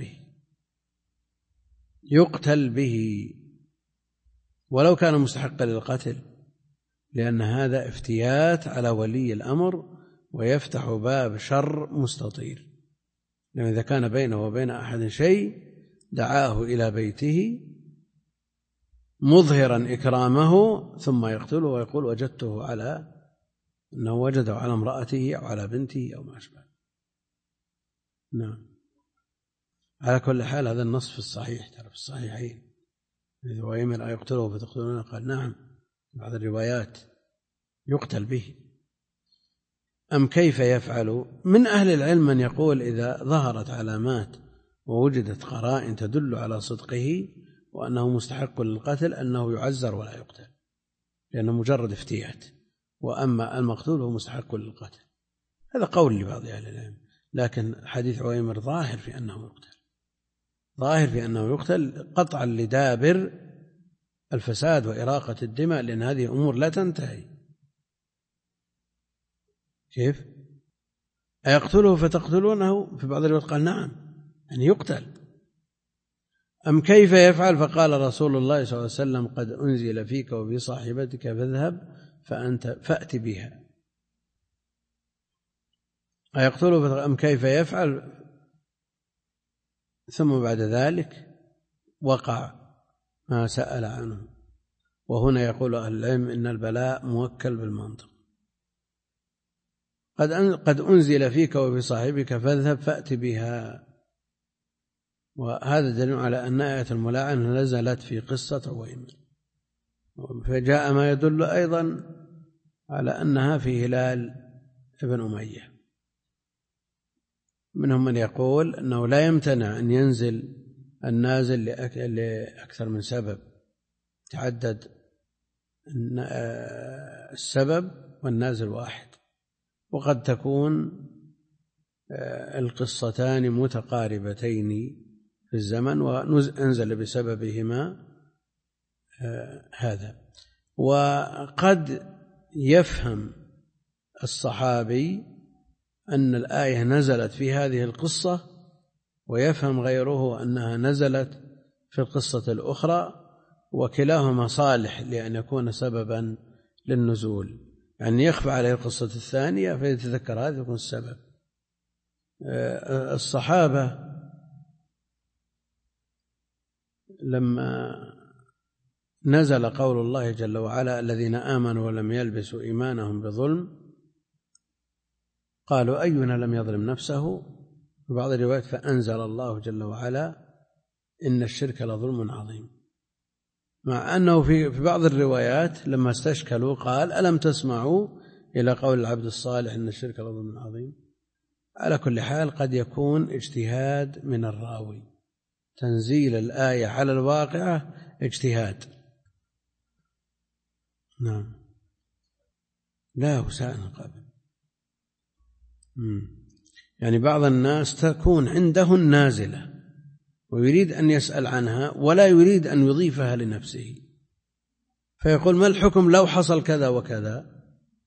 يقتل به ولو كان مستحقا للقتل، لأن هذا افتيات على ولي الأمر ويفتح باب شر مستطير. لأن إذا كان بينه وبين أحد شيء دعاه إلى بيته مظهرا إكرامه ثم يقتله ويقول وجدته على أنه وجده على امرأته أو على بنته أو ما أشبه. نعم. على كل حال هذا النص في الصحيح، ترى في الصحيحين. إذا ويمر أيقتله فتقتلونه؟ قال نعم، بعض الروايات يقتل به. أم كيف يفعل؟ من أهل العلم من يقول إذا ظهرت علامات ووجدت قرائن تدل على صدقه وأنه مستحق للقتل أنه يعزر ولا يقتل، لأنه مجرد افتيات. وأما المقتول هو مستحق للقتل. هذا قول لبعض أهل العلم، لكن حديث عويمر ظاهر في أنه يقتل قطعا لدابر الفساد وإراقة الدماء، لأن هذه أمور لا تنتهي. كيف؟ أيقتله فتقتلونه؟ في بعض الروايات قال نعم، يعني يقتل. أم كيف يفعل؟ فقال رسول الله صلى الله عليه وسلم قد أنزل فيك وفي صاحبتك فاذهب فأت بها. أيقتله أم كيف يفعل؟ ثم بعد ذلك وقع ما سأل عنه. وهنا يقول أهل العلم إن البلاء موكل بالمنطق. قد أنزل فيك وفي صاحبك فاذهب فأت بها. وهذا دليل على أن آية الملاعنة نزلت في قصة عويمر، فجاء ما يدل أيضا على أنها في هلال ابن أمية. منهم من يقول أنه لا يمتنع أن ينزل النازل لأكثر من سبب، تعدد السبب والنازل واحد، وقد تكون القصتان متقاربتين في الزمن وأنزل بسببهما هذا. وقد يفهم الصحابي أن الآية نزلت في هذه القصة ويفهم غيره أنها نزلت في القصة الأخرى، وكلاهما صالح لأن يكون سببا للنزول. يعني يخفى عليه القصة الثانية فيتذكر هذا يكون السبب. الصحابة لما نزل قول الله جل وعلا: الذين آمنوا ولم يلبسوا إيمانهم بظلم قالوا أينا لم يظلم نفسه. في بعض الروايات: فأنزل الله جل وعلا: إن الشرك لظلم عظيم. مع أنه في بعض الروايات لما استشكلوا قال: ألم تسمعوا إلى قول العبد الصالح إن الشرك لظلم عظيم. على كل حال قد يكون اجتهاد من الراوي، تنزيل الآية على الواقعة اجتهاد. نعم، لا وسائل قبل. يعني بعض الناس تكون عنده النازلة ويريد أن يسأل عنها ولا يريد أن يضيفها لنفسه، فيقول: ما الحكم لو حصل كذا وكذا؟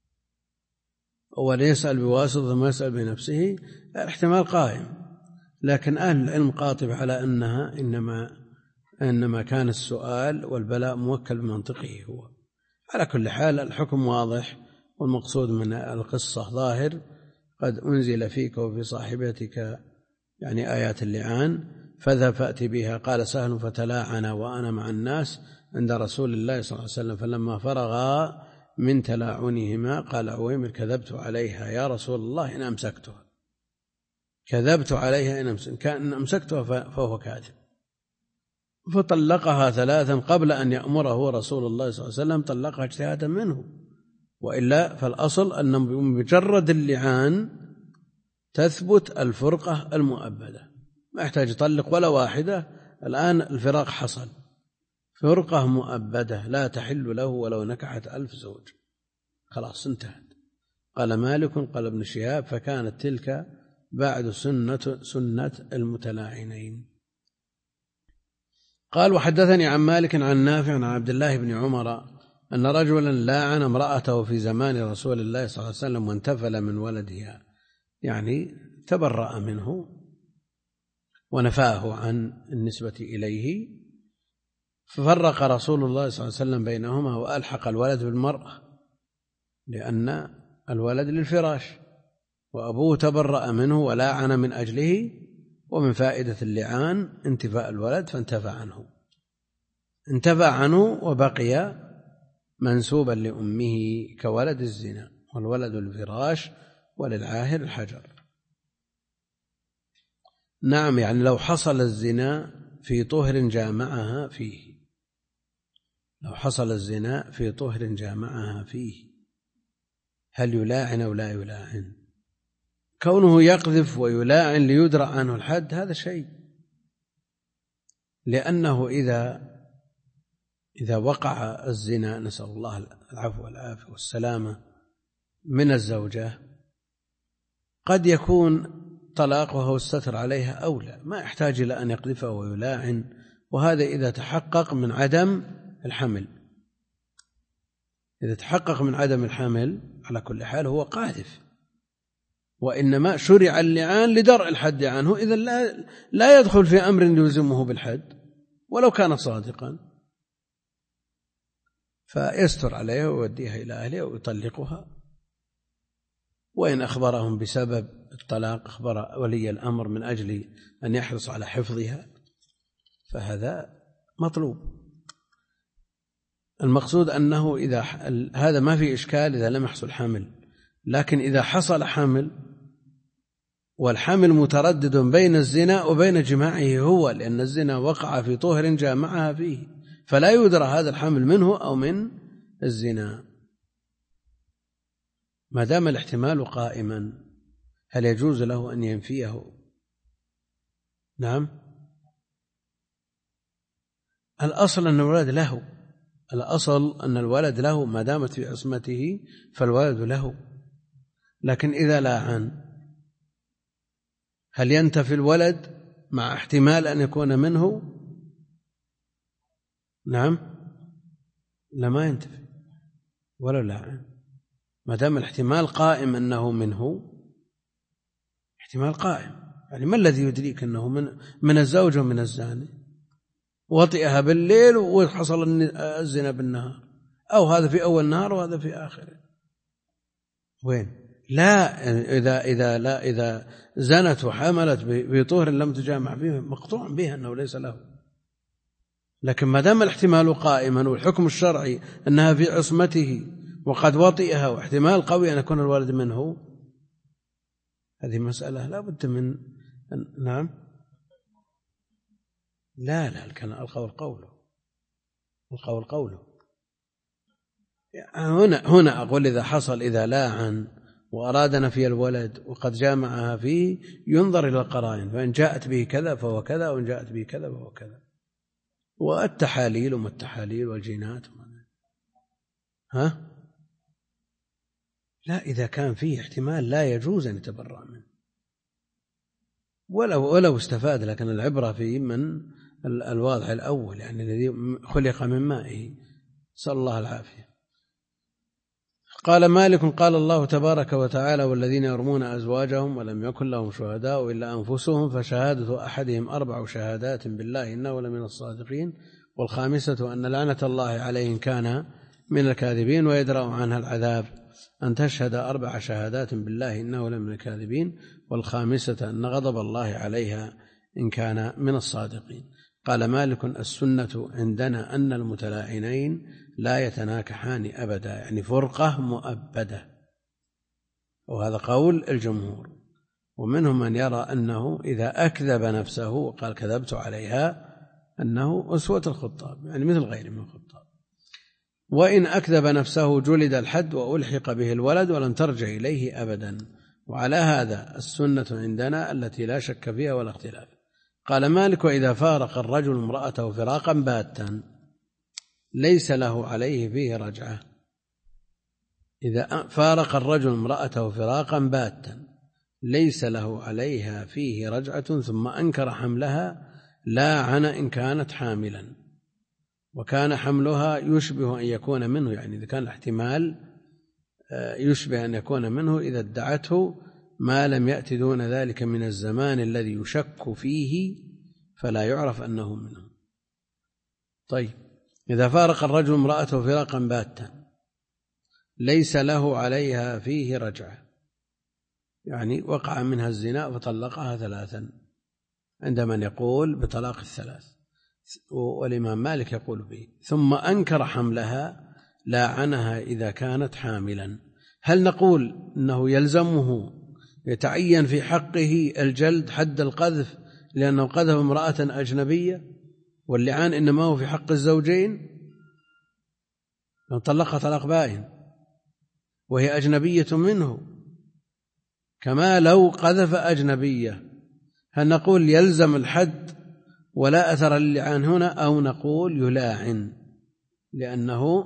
أولا يسأل بواسطة ثم يسأل بنفسه، احتمال قائم. لكن أهل العلم قاطب على أنها إنما كان السؤال والبلاء موكل بمنطقه هو. على كل حال الحكم واضح، والمقصود من القصة ظاهر: قد أنزل فيك وفي صاحبتك يعني آيات اللعان، فاذهب فأتي بها. قال سهل: فتلاعنا وأنا مع الناس عند رسول الله صلى الله عليه وسلم، فلما فرغا من تلاعنهما قال عويمر: كذبت عليها يا رسول الله إن أمسكتها. كذبت عليها إن أمسكتها فهو كاذب. فطلقها 3 قبل أن يأمره رسول الله صلى الله عليه وسلم، طلقها اجتهادا منه، وإلا فالأصل أن بمجرد اللعان تثبت الفرقة المؤبدة، ما يحتاج يطلق ولا واحدة. الآن الفراق حصل، فرقة مؤبدة لا تحل له ولو نكحت 1000 زوج، خلاص انتهت. قال مالك قال ابن شهاب: فكانت تلك بعد سنة المتلاعنين. قال: وحدثني عن مالك عن نافع عن عبد الله بن عمر أن رجلا لاعن امرأته في زمان رسول الله صلى الله عليه وسلم وانتفل من ولدها، يعني تبرأ منه ونفاه عن النسبة إليه. ففرق رسول الله صلى الله عليه وسلم بينهما وألحق الولد بالمرأة، لأن الولد للفراش، وأبوه تبرأ منه ولاعن من أجله، ومن فائدة اللعان انتفاء الولد، انتفى عنه وبقي منسوبا لأمه كولد الزنا، والولد الفراش وللعاهر الحجر. نعم، يعني لو حصل الزنا في طهر جامعها فيه، لو حصل الزنا في طهر جامعها فيه، هل يلاعن أو لا يلاعن؟ كونه يقذف ويلاعن ليدرأ عنه الحد هذا شيء، لأنه إذا وقع الزنا، نسأل الله العفو والعافية والسلامة، من الزوجة، قد يكون طلاقها والستر عليها أولى، ما يحتاج إلى أن يقذفه ويلاعن. وهذا إذا تحقق من عدم الحمل، إذا تحقق من عدم الحمل على كل حال هو قاذف، وإنما شرع اللعان لدرء الحد عنه، إذا لا يدخل في أمر يلزمه بالحد ولو كان صادقا، فيستر عليها ويوديها إلى أهله ويطلقها. وإن أخبرهم بسبب الطلاق، أخبر ولي الأمر من أجل أن يحرص على حفظها، فهذا مطلوب. المقصود أنه إذا هذا ما في إشكال إذا لم يحصل حمل، لكن إذا حصل حمل والحمل متردد بين الزنا وبين جماعه هو، لأن الزنا وقع في طهر جامعها فيه، فلا يدرى هذا الحمل منه أو من الزنا. ما دام الاحتمال قائما هل يجوز له أن ينفيه؟ نعم، الأصل أن الولد له، الأصل أن الولد له ما دامت في عصمته فالولد له. لكن إذا لاعن هل ينتفي الولد مع احتمال أن يكون منه؟ نعم، لما ينتفي ولا لاعن، ما دام الاحتمال قائم أنه منه، احتمال قائم. يعني ما الذي يدريك أنه من الزوج ومن الزاني؟ وطئها بالليل وحصل الزنا بالنهار، أو هذا في أول النهار وهذا في آخره، وين؟ لا، إذا زنت وحملت بطهر لم تجامع فيه مقطوع بها أنه ليس له، لكن ما دام الاحتمال قائما والحكم الشرعي أنها في عصمته وقد وطئها واحتمال قوي أن يكون الولد منه، هذه مسألة لا بد من. نعم. لا القول قوله. هنا أقول إذا حصل، إذا لاعن وأراد نفي الولد وقد جامعها فيه، ينظر إلى القرائن، فإن جاءت به كذا فهو كذا، وإن جاءت به كذا فهو كذا، والتحاليل وما التحاليل والجينات. لا، إذا كان فيه احتمال لا يجوز أن يتبرأ منه ولو استفاد، لكن العبرة في من الواضح الأول، يعني الذي خلق من مائه، صلى الله العافية. قال مالك قال الله تبارك وتعالى: والذين يرمون أزواجهم ولم يكن لهم شهداء إلا أنفسهم فشهادة أحدهم 4 شهادات بالله إنه لمن الصادقين، والخامسة أن لعنة الله عليه إن كان من الكاذبين ويدرأ عنها العذاب أن تشهد 4 شهادات بالله إنه لمن الكاذبين، والخامسة أن غضب الله عليها إن كان من الصادقين. قال مالك: السنة عندنا أن المتلاعنين لا يتناكحان أبدا، يعني فرقة مؤبدة، وهذا قول الجمهور. ومنهم من يرى أنه إذا أكذب نفسه وقال كذبت عليها أنه أسوة الخطاب، يعني مثل غيره من الخطاب. وإن أكذب نفسه جلد الحد وألحق به الولد ولم ترجع إليه أبدا. وعلى هذا السنة عندنا التي لا شك فيها ولا اختلاف. قال مالك: وإذا فارق الرجل امرأته فراقا باتا ليس له عليه فيه رجعة. إذا فارق الرجل امرأته فراقا باتا ليس له عليها فيه رجعة ثم أنكر حملها لاعن إن كانت حاملا، وكان حملها يشبه أن يكون منه، يعني إذا كان الاحتمال يشبه أن يكون منه إذا ادعته ما لم يأتي دون ذلك من الزمان الذي يشك فيه فلا يعرف أنه منه. طيب، إذا فارق الرجل امرأته فراقا باتا ليس له عليها فيه رجعة، يعني وقع منها الزنا فطلقها 3 عند من يقول بطلاق 3، والإمام مالك يقول به. ثم أنكر حملها لاعنها إذا كانت حاملا. هل نقول أنه يلزمه يتعين في حقه الجلد حد القذف لأنه قذف امرأة أجنبية، واللعان إنما هو في حق الزوجين لو طلقها طلاق بائن وهي أجنبية منه، كما لو قذف أجنبية؟ هل نقول يلزم الحد ولا أثر للعان هنا، أو نقول يلاعن لأنه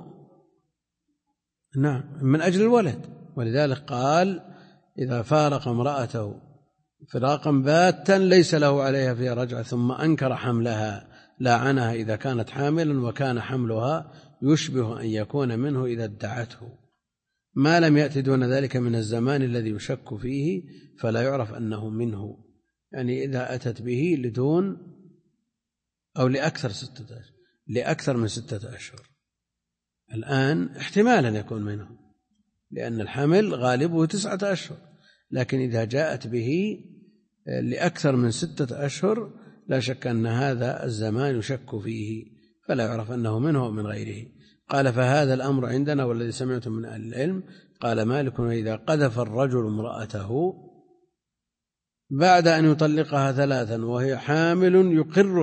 من أجل الولد؟ ولذلك قال: إذا فارق امرأته فراقا باتا ليس له عليها فيها رجعة ثم أنكر حملها لاعنها إذا كانت حاملا، وكان حملها يشبه أن يكون منه إذا ادعته ما لم يأتي دون ذلك من الزمان الذي يشك فيه فلا يعرف أنه منه، يعني إذا أتت به لدون أو لأكثر من 6 أشهر. الآن احتمال أن يكون منه لأن الحمل غالبه 9 أشهر، لكن إذا جاءت به لأكثر من 6 أشهر لا شك أن هذا الزمان يشك فيه فلا يعرف أنه منه ومن غيره. قال: فهذا الأمر عندنا والذي سمعتم من أهل العلم. قال مالك: إذا قذف الرجل امرأته بعد أن يطلقها 3 وهي حامل يقر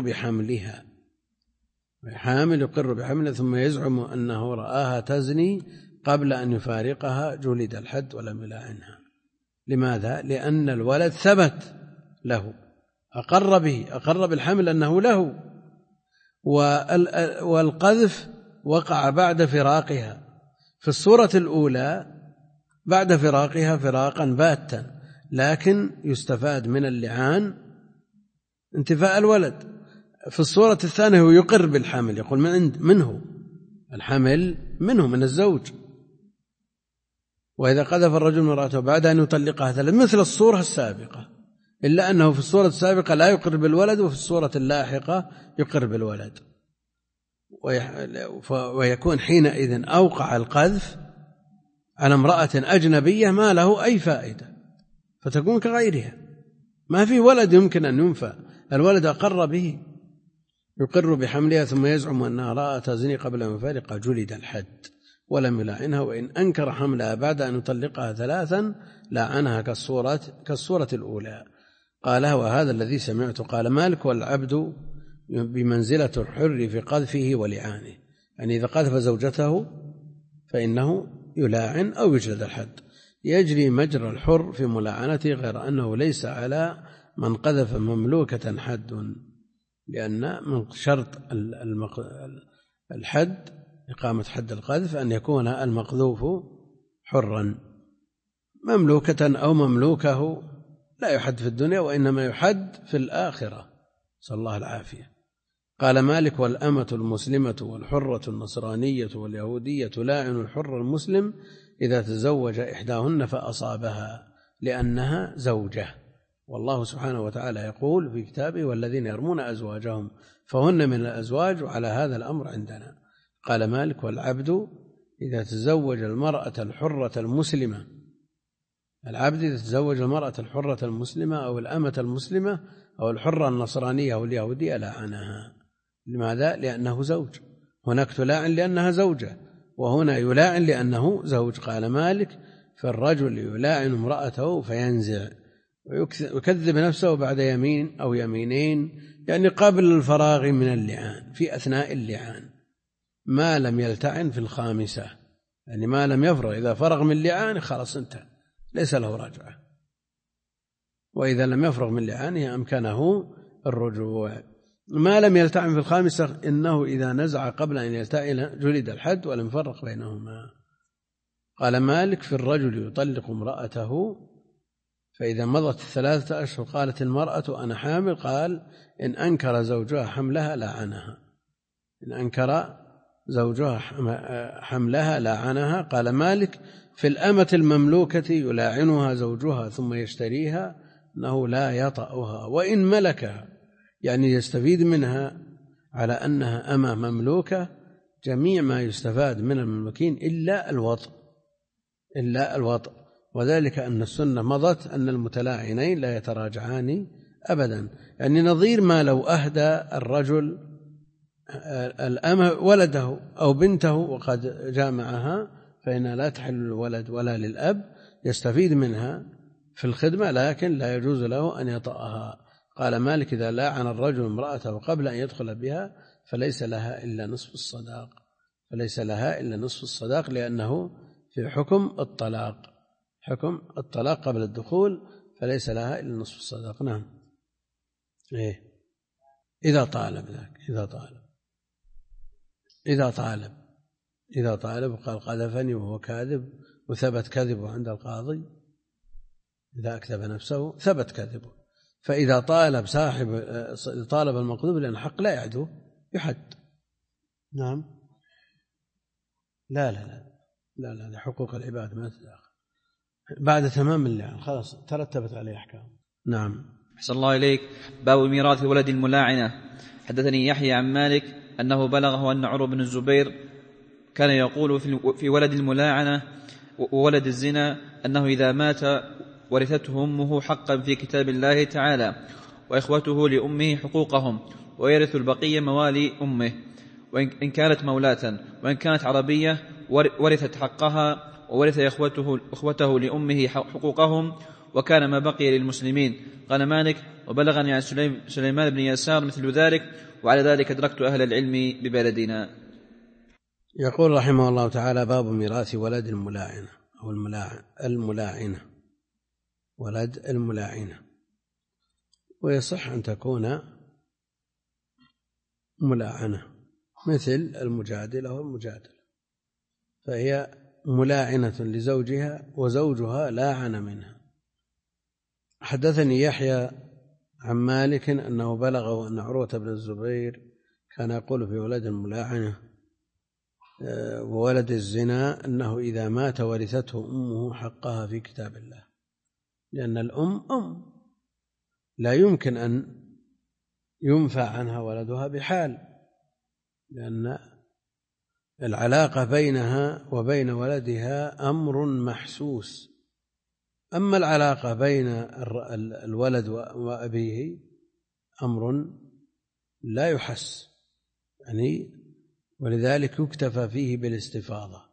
بحملها ثم يزعم أنه رآها تزني قبل أن يفارقها جلد الحد ولم يلاعنها. لماذا؟ لأن الولد ثبت له، أقر بالحمل أنه له، والقذف وقع بعد فراقها. في الصورة الأولى بعد فراقها فراقا باتا، لكن يستفاد من اللعان انتفاء الولد. في الصورة الثانية هو يقر بالحمل، يقول منه الحمل منه من الزوج. وإذا قذف الرجل امرأته بعد أن يطلقها 3 مثل الصورة السابقة، إلا أنه في الصورة السابقة لا يقر بالولد وفي الصورة اللاحقة يقر بالولد، ويكون حينئذ أوقع القذف على امرأة أجنبية ما له أي فائدة، فتكون كغيرها، ما في ولد يمكن أن ينفى، الولد أقر به. يقر بحملها ثم يزعم أنها رأى تزني قبل أن يفارق جلد الحد ولم يلاعنها، وإن أنكر حملها بعد أن يطلقها 3 لاعنها كالصورة الأولى. قالها وهذا الذي سمعت. قال مالك والعبد بمنزلة الحر في قذفه ولعانه، يعني إذا قذف زوجته فإنه يلاعن أو يجلد الحد، يجري مجرى الحر في ملاعنته، غير أنه ليس على من قذف مملوكة حد، لأن من شرط الحد إقامة حد القذف أن يكون المقذوف حرا. مملوكة أو مملوكه لا يحد في الدنيا، وإنما يحد في الآخرة، صلى الله العافية. قال مالك والأمة المسلمة والحرة النصرانية واليهودية لاعن الحر المسلم إذا تزوج إحداهن فأصابها لأنها زوجة. والله سبحانه وتعالى يقول في كتابه والذين يرمون أزواجهم فهن من الأزواج، وعلى هذا الأمر عندنا. قال مالك والعبد إذا تزوج المرأة الحرة المسلمة، العبد إذا تزوج المرأة الحرة المسلمة أو الأمة المسلمة أو الحرة النصرانية أو اليهودية لعنها. لماذا؟ لأنه زوج. هناك تلاعن لأنها زوجة، وهنا يلاعن لأنه زوج. قال مالك فالرجل يلاعن امرأته فينزع ويكذب نفسه بعد يمين أو يمينين، يعني قبل الفراغ من اللعان، في أثناء اللعان، ما لم يلتعن في الخامسة، يعني ما لم يفرغ. إذا فرغ من اللعان خلاص انتهى، ليس له رجعة. وإذا لم يفرغ من لعانه أمكنه الرجوع. ما لم يلتعن في الخامسة إنه إذا نزع قبل أن يلتعن جلد الحد ولم يفرق بينهما. قال مالك في الرجل يطلق امرأته فإذا مضت 3 أشهر قالت المرأة أنا حامل، قال إن أنكر زوجها حملها لعنها، إن أنكر زوجها حملها لعنها. قال مالك في الأمة المملوكة يلاعنها زوجها ثم يشتريها أنه لا يطأها، وإن ملكها، يعني يستفيد منها على أنها أمة مملوكة جميع ما يستفاد من المملوكين إلا الوطء، وذلك أن السنة مضت أن المتلاعنين لا يتراجعان أبدا، يعني نظير ما لو أهدى الرجل الأمة ولده أو بنته وقد جامعها فإنها لا تحل للولد ولا للأب، يستفيد منها في الخدمة لكن لا يجوز له أن يطأها. قال مالك إذا لاعن الرجل امرأته قبل أن يدخل بها فليس لها إلا نصف الصداق، لأنه في حكم الطلاق قبل الدخول، فليس لها إلا نصف الصداق. نعم. إذا طالب ذاك إذا طالب وقال قذفني وهو كاذب وثبت كذبه عند القاضي، إذا أكذب نفسه ثبت كذبه. فإذا طالب المقذوب لأن حق لا يعدو يحد. نعم. لا لحقوق العباد ما تداخل بعد تمام اللعان، خلاص ترتبت عليه أحكام. نعم. أحسن الله إليك. باب ميراث ولد الملاعنة. حدثني يحيى عن مالك أنه بلغه أن عروة بن الزبير كان يقول في ولد الملاعنة وولد الزنا أنه إذا مات ورثته أمه حقا في كتاب الله تعالى، وإخوته لأمه حقوقهم، ويرث البقية موالي أمه وإن كانت مولاة، وإن كانت عربية ورثت حقها، وورث إخوته لأمه حقوقهم، وكان ما بقي للمسلمين. قال مالك وبلغني عن سليمان بن يسار مثل ذلك، وعلى ذلك أدركت أهل العلم ببلدنا. يقول رحمه الله تعالى باب ميراث ولد الملاعنة أو الملاعنة، ولد الملاعنة، ويصح أن تكون ملاعنة مثل المجادلة والمجادلة، فهي ملاعنة لزوجها وزوجها لاعن منها. حدثني يحيى عن مالك أنه بلغه أن عروة بن الزبير كان يقول في ولد الملاعنة وولد الزنا أنه إذا مات ورثته أمه حقها في كتاب الله، لأن الأم لا يمكن أن ينفع عنها ولدها بحال، لأن العلاقة بينها وبين ولدها أمر محسوس. أما العلاقة بين الولد وأبيه أمر لا يحس يعني، ولذلك يكتفى فيه بالاستفاضة.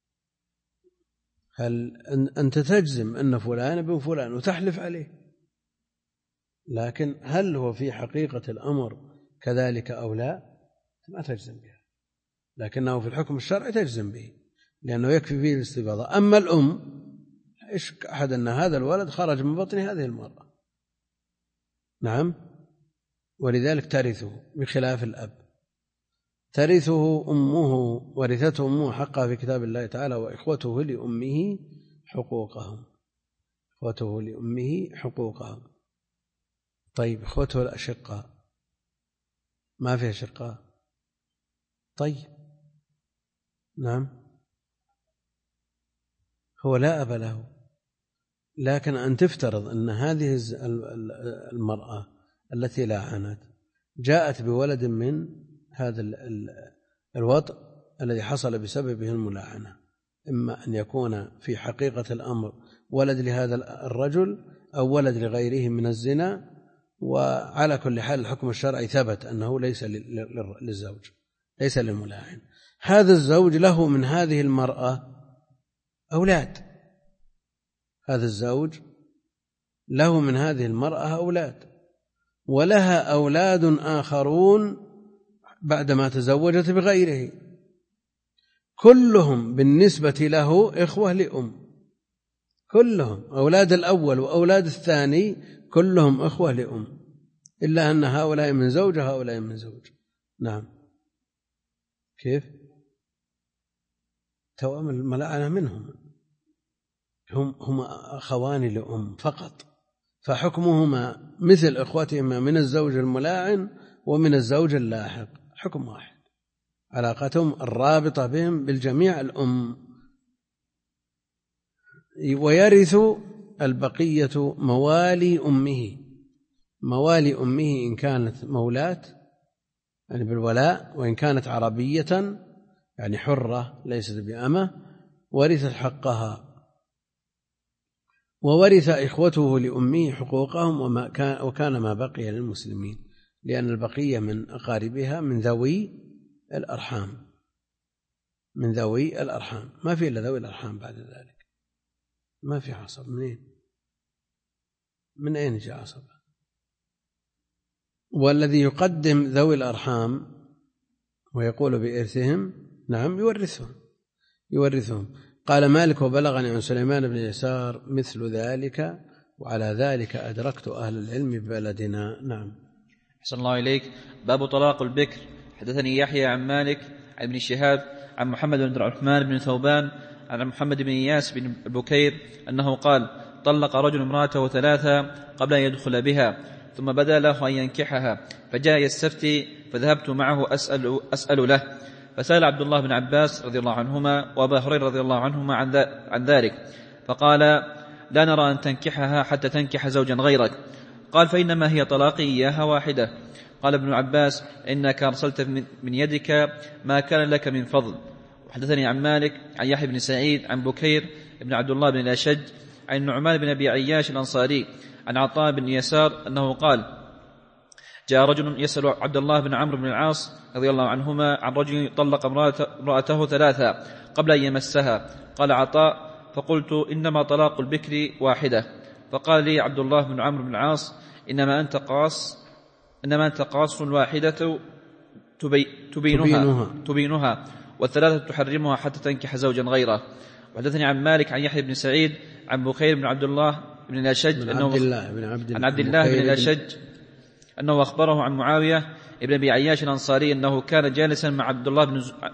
هل أنت تجزم أن فلان ابن فلان وتحلف عليه، لكن هل هو في حقيقة الأمر كذلك أو لا ما تجزم بها، لكنه في الحكم الشرعي تجزم به لأنه يكفي فيه الاستفاضة. أما الأم يشك أحد أن هذا الولد خرج من بطن هذه المرأة، نعم، ولذلك ترثه بخلاف الأب. ترثه أمه، ورثته أمه حقها في كتاب الله تعالى: وإخوته لأمه حقوقهم. إخوته لأمه حقوقهم. طيب إخوته الأشقاء ما فيها أشقاء؟ طيب نعم، هو لا أب له، لكن أن تفترض أن هذه المرأة التي لاعنت جاءت بولد من هذا الوطء الذي حصل بسببه الملاعنة، إما أن يكون في حقيقة الأمر ولد لهذا الرجل أو ولد لغيره من الزنا، وعلى كل حال الحكم الشرعي ثبت أنه ليس للزوج، ليس للملاعن. هذا الزوج له من هذه المرأة أولاد، هذا الزوج له من هذه المرأة أولاد، ولها أولاد آخرون بعدما تزوجت بغيره، كلهم بالنسبة له إخوة لأم، كلهم أولاد الأول وأولاد الثاني كلهم إخوة لأم، إلا أن هؤلاء من زوج هؤلاء من زوج. نعم. كيف؟ توأم الملاعنة منهم، هم أخوان لأم فقط، فحكمهما مثل إخوتهما من الزوج الملاعن ومن الزوج اللاحق، حكم واحد، علاقتهم الرابطة بهم بالجميع الأم. ويرث البقية موالي أمه، موالي أمه إن كانت مولاة يعني بالولاء، وإن كانت عربية يعني حرة ليست بأمة ورثت حقها. وورث إخوته لأمه حقوقهم وكان ما بقي للمسلمين، لأن البقية من أقاربها من ذوي الأرحام، من ذوي الأرحام، ما في إلا ذوي الأرحام بعد ذلك، ما في عصب. منين؟ من أين جاء عصب؟ والذي يقدم ذوي الأرحام ويقول بإرثهم نعم يورثهم. قال مالك: وبلغني عن سليمان بن يسار مثل ذلك، وعلى ذلك أدركت أهل العلم ببلدنا. نعم. أحسن الله إليك. باب طلاق البكر. حدثني يحيى عن مالك عن ابن شهاب عن محمد بن الرحمن بن ثوبان عن محمد بن إياس بن بكير أنه قال: طلق رجل امرأته 3 قبل أن يدخل بها، ثم بدا له أن ينكحها، فجاء يستفتي، فذهبت معه أسأل له، فسأل عبد الله بن عباس رضي الله عنهما وأبا هريرة رضي الله عنهما عن ذلك، فقال: لا نرى أن تنكحها حتى تنكح زوجا غيرك. قال: فإنما هي طلاقي إياها واحدة. قال ابن عباس: إنك أرسلت من يدك ما كان لك من فضل. وحدثني عن مالك عن يحيى بن سعيد عن بكير بن عبد الله بن الأشج عن النعمان بن أبي عياش الأنصاري عن عطاء بن يسار أنه قال: جاء رجل يسأل عبد الله بن عمرو بن العاص رضي الله عنهما عن رجل طلق امرأته 3 قبل أن يمسها. قال عطاء: فقلت: إنما طلاق البكر واحدة. فقال لي عبد الله بن عمرو بن العاص: إنما أنت قاص الواحدة تبينها والثلاثة تحرمها حتى تنكح زوجا غيره. وحدثني عن مالك عن يحيى بن سعيد عن بخير بن عبد الله بن الأشج عن عبد الله بن الأشج أنه أخبره عن معاوية ابن أبي عياش الأنصاري أنه كان جالسا مع عبد الله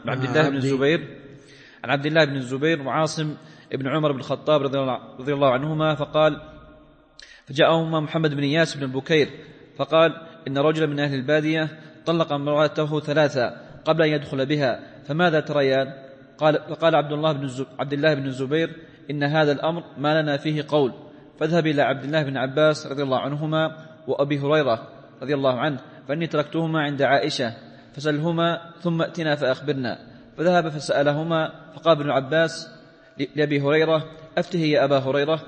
بن الزبير وعاصم ابن عمر بن الخطاب رضي الله عنهما، فجاءهما محمد بن إياس بن بكير فقال: إن رجلا من أهل البادية طلق امرأته 3 قبل أن يدخل بها، فماذا تريان؟ فقال عبد الله بن الزبير: إن هذا الأمر ما لنا فيه قول، فاذهب إلى عبد الله بن عباس رضي الله عنهما وأبي هريرة رضي الله عنه، فإني تركتهما عند عائشة، فسألهما ثم ائتنا فأخبرنا. فذهب فسألهما، فقال ابن عباس لأبي هريرة: أفته يا أبا هريرة،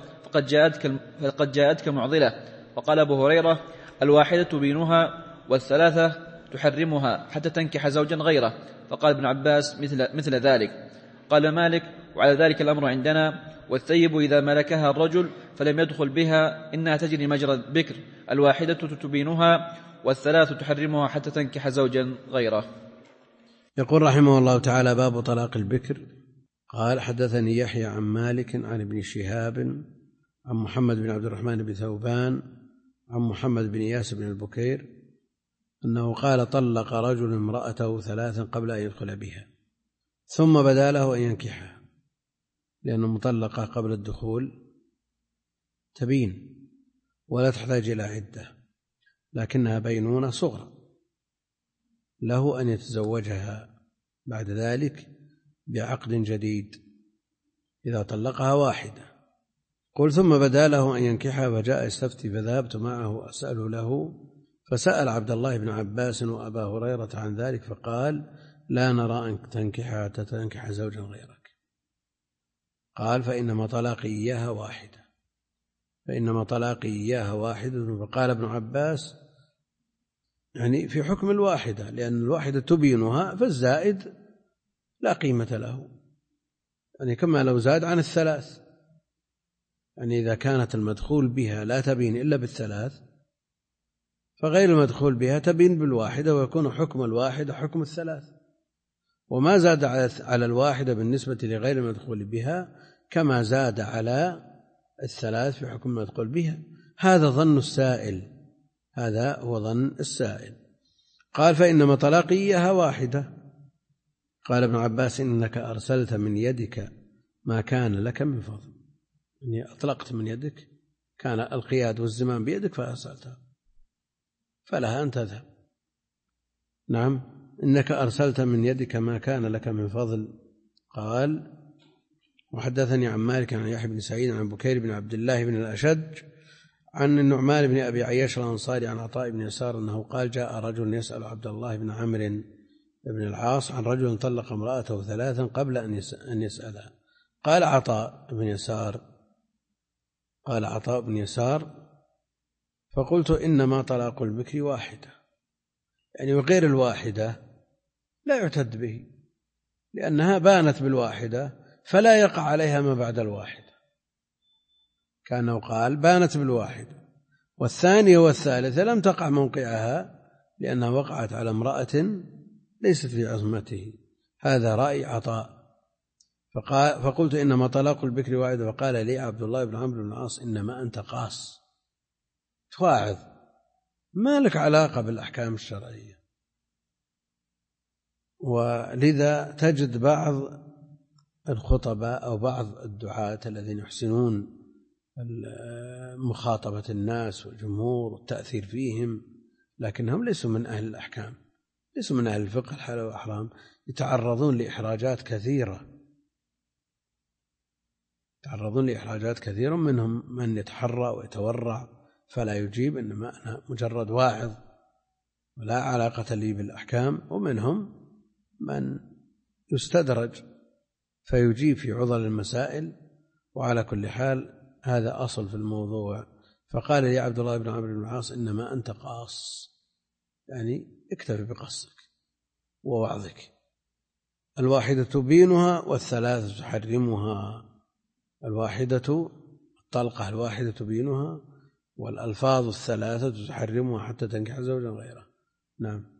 فقد جاءتك معضلة. فقال أبو هريرة: الواحدة تبينها والثلاثة تحرمها حتى تنكح زوجا غيره. فقال ابن عباس مثل ذلك. قال مالك: وعلى ذلك الأمر عندنا. والثيب إذا ملكها الرجل فلم يدخل بها إنها تجري مجرى البكر، الواحدة تبينها والثلاث تحرمها حتى تنكح زوجا غيره. يقول رحمه الله تعالى: باب طلاق البكر. قال: حدثني يحيى عن مالك عن ابن شهاب عن محمد بن عبد الرحمن بن ثوبان عن محمد بن إياس بن البكير أنه قال: طلق رجل امرأته 3 قبل أن يدخل بها، ثم بدا له أن ينكحها، لأن المطلقة قبل الدخول تبين ولا تحتاج إلى عدة، لكنها بينونة صغرى، له أن يتزوجها بعد ذلك بعقد جديد إذا طلقها واحدة. قل: ثم بدا له أن ينكحها فجاء يستفتي، فذهبت معه أسأل له، فسأل عبد الله بن عباس وأبا هريرة عن ذلك، فقال: لا نرى أن تنكحها حتى تنكح زوجا غيرك. قال: فإنما طلاقي إياها واحدة، فإنما طلاقي إياها واحدة. فقال ابن عباس: يعني في حكم الواحدة، لأن الواحدة تبينها، فالزائد لا قيمة له، يعني كما لو زاد عن 3. يعني إذا كانت المدخول بها لا تبين إلا بال3، فغير المدخول بها تبين بالواحدة، ويكون حكم الواحدة حكم ال3، وما زاد على الواحدة بالنسبة لغير المدخول بها كما زاد على ال3 في حكم المدخول بها. هذا ظن السائل، هذا هو ظن السائل. قال: فإنما طلاقي إياها واحدة. قال ابن عباس: إنك أرسلت من يدك ما كان لك من فضل، يعني أطلقت من يدك، كان القياد والزمام بيدك فأرسلتها، فلها أن تذهب. نعم، إنك أرسلت من يدك ما كان لك من فضل. قال: وحدثني عن مالك عن يحيى بن سعيد عن بكير بن عبد الله بن الأشج عن النعمان بن أبي عياش الأنصاري عن عطاء بن يسار أنه قال: جاء رجل يسأل عبد الله بن عمرو بن العاص عن رجل طلق امرأته 3 قبل أن يسألها. قال عطاء بن يسار: فقلت: إنما طلاق البكر واحدة، يعني وغير الواحدة لا يعتد به، لأنها بانت بالواحدة فلا يقع عليها ما بعد الواحدة، كأنه قال بانت بالواحدة، والثانية والثالثة لم تقع موقعها لأنها وقعت على امرأة ليست في عصمته. هذا رأي عطاء. فقلت: إنما طلاق البكر واحدة. فقال لي عبد الله بن عمرو بن العاص: إنما أنت قاص، تواعظ، ما لك علاقة بالأحكام الشرعية. ولذا تجد بعض الخطباء أو بعض الدعاة الذين يحسنون مخاطبة الناس والجمهور والتأثير فيهم، لكنهم ليسوا من أهل الأحكام، ليسوا من أهل الفقه الحلال والحرام، يتعرضون لإحراجات كثيرة، منهم من يتحرى ويتورع فلا يجيب، إنما أنا مجرد واعظ ولا علاقة لي بالأحكام، ومنهم من يستدرج فيجيب في عضل المسائل. وعلى كل حال هذا أصل في الموضوع. فقال لي عبد الله بن عمرو بن العاص: إنما أنت قاص، يعني اكتفي بقصك ووعظك. الواحدة تبينها والثلاث تحرمها. الطلقة الواحدة تبينها، والألفاظ الثلاثة تحرمها حتى تنكح زوجا غيره. نعم.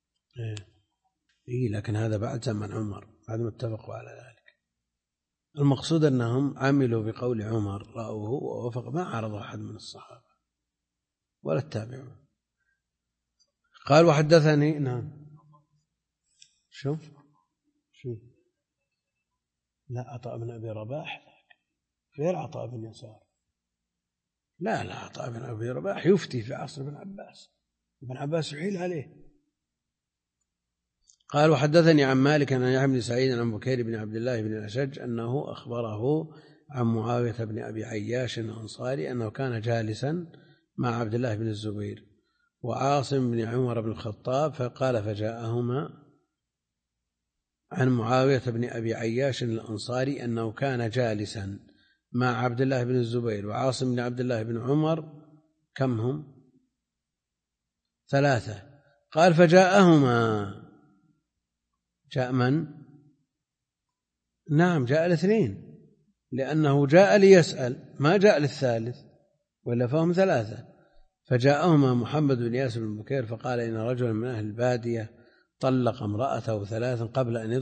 لكن هذا بعد زمن عمر، بعد ما اتفقوا على ذلك. المقصود أنهم عملوا بقول عمر، رأوه ووافق، ما عارض أحد من الصحابة ولا التابعون. قال: وحدثني. نعم. شو لا، عطاء بن أبي رباح غير عطاء بن يسار. لا، عطاء بن أبي رباح يفتي في عصر ابن عباس يحيل عليه. قال: وحدثني عن مالك عن يحيى بن سعيد عن بكير بن عبد الله بن الأشج أنه أخبره عن معاوية بن أبي عياش الأنصاري أنه كان جالسا مع عبد الله بن الزبير وعاصم بن عمر بن الخطاب، فقال: فجاءهما عن معاوية بن أبي عياش الأنصاري أنه كان جالسا مع عبد الله بن الزبير وعاصم بن عبد الله بن عمر، كم هم؟ 3، قال فجاءهما. جاء من؟ نعم جاء الاثنين، لأنه جاء ليسأل ما جاء للثالث، ولا فهم ثلاثة. فجاءهما محمد بن ياس بن بكير فقال إن رجلا من أهل البادية طلق امرأته 3 قبل أن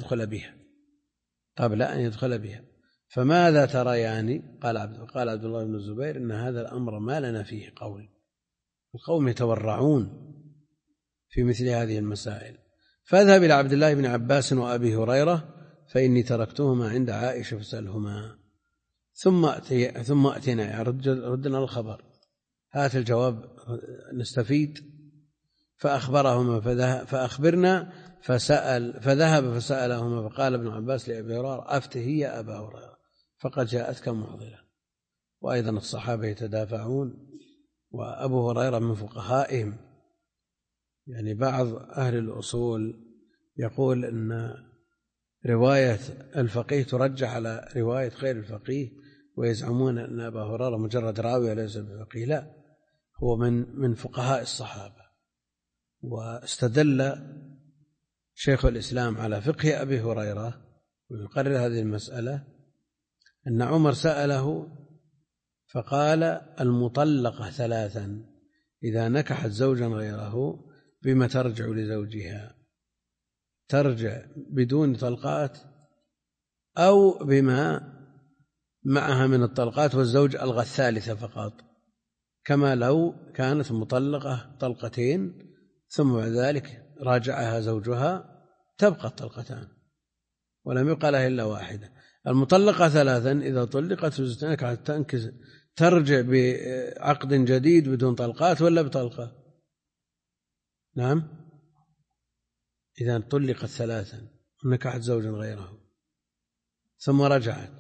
يدخل بها فماذا تريان؟ قال عبد الله بن الزبير إن هذا الأمر ما لنا فيه قول، القوم يتورعون في مثل هذه المسائل. فاذهب إلى عبد الله بن عباس وأبي هريرة فإني تركتهما عند عائشة فسألهما ثم أتينا ردنا الخبر، هات الجواب نستفيد. فأخبرهما فأخبرنا فذهب فسألهما فقال ابن عباس لأبي هريرة أفته يا أبا هريرة فقد جاءتك معضلة. وأيضا الصحابة يتدافعون، وأبو هريرة من فقهائهم. يعني بعض أهل الأصول يقول أن رواية الفقيه ترجح على رواية غير الفقيه، ويزعمون أن أبا هريرة مجرد راوي وليس بفقيه. لا، هو من فقهاء الصحابة. واستدل شيخ الإسلام على فقه أبي هريرة ويقرر هذه المسألة أن عمر سأله فقال المطلقة 3 إذا نكحت زوجا غيره بما ترجع لزوجها؟ ترجع بدون طلقات أو بما معها من الطلقات والزوج ألغى 3 فقط، كما لو كانت مطلقة 2 ثم بعد ذلك راجعها زوجها تبقى 2 ولم يبقى لها إلا 1. المطلقة 3 إذا طلقت تنكس ترجع بعقد جديد بدون طلقات ولا بطلقة؟ نعم، إذا طلقت 3 ونكحت زوجا غيره ثم رجعت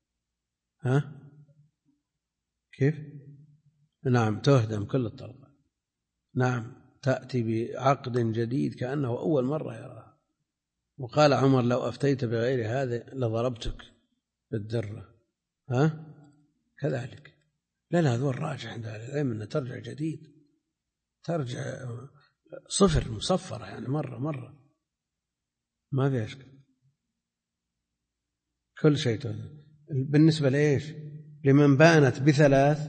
كيف؟ نعم تهدم كل الطلقات. نعم تأتي بعقد جديد كأنه أول مرة يراها. وقال عمر لو أفتيت بغير هذا لضربتك بالدرة. كذلك. لا هذا الراجح عند أهل العلم أنها ترجع جديد، ترجع 0 مصفرة، يعني مرة ما في أشكال، كل شيء تهدم. بالنسبة لإيش؟ لمن بانت ب3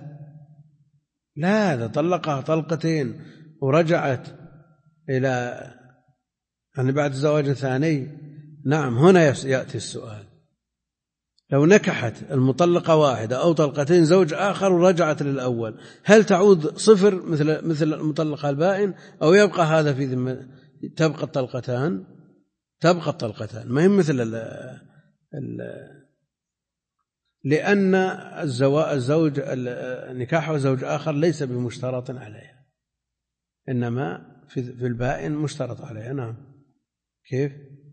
لا، هذا طلقها 2 ورجعت إلى يعني بعد زواج ثاني. نعم هنا يأتي السؤال، لو نكحت المطلقة 1 أو 2 زوج آخر ورجعت للأول، هل تعود 0 مثل المطلقة البائن أو يبقى هذا في ذمة؟ تبقى الطلقتان ما هي مثل لأن الزوج نكاح زوج آخر ليس بمشترط عليها، إنما في البائن مشترط عليها. نعم كيف؟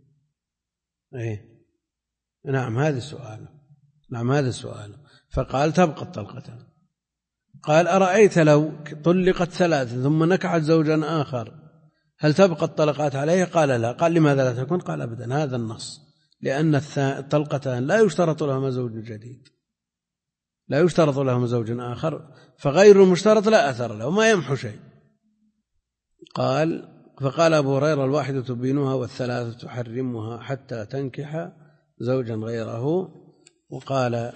نعم هذا السؤال. فقال تبقى 2. قال أرأيت لو طلقت 3 ثم نكحت زوجا آخر هل تبقى الطلقات عليها؟ قال لا. قال لماذا لا تكون؟ قال أبدا، هذا النص، لأن 2 لا يشترط لهما زوج جديد، لا يشترط لهما زوج آخر، فغير المشترط لا أثر له ما يمحو شيء. فقال أبو هريرة 1 تبينها وال3 تحرمها حتى تنكح زوجا غيره. وقال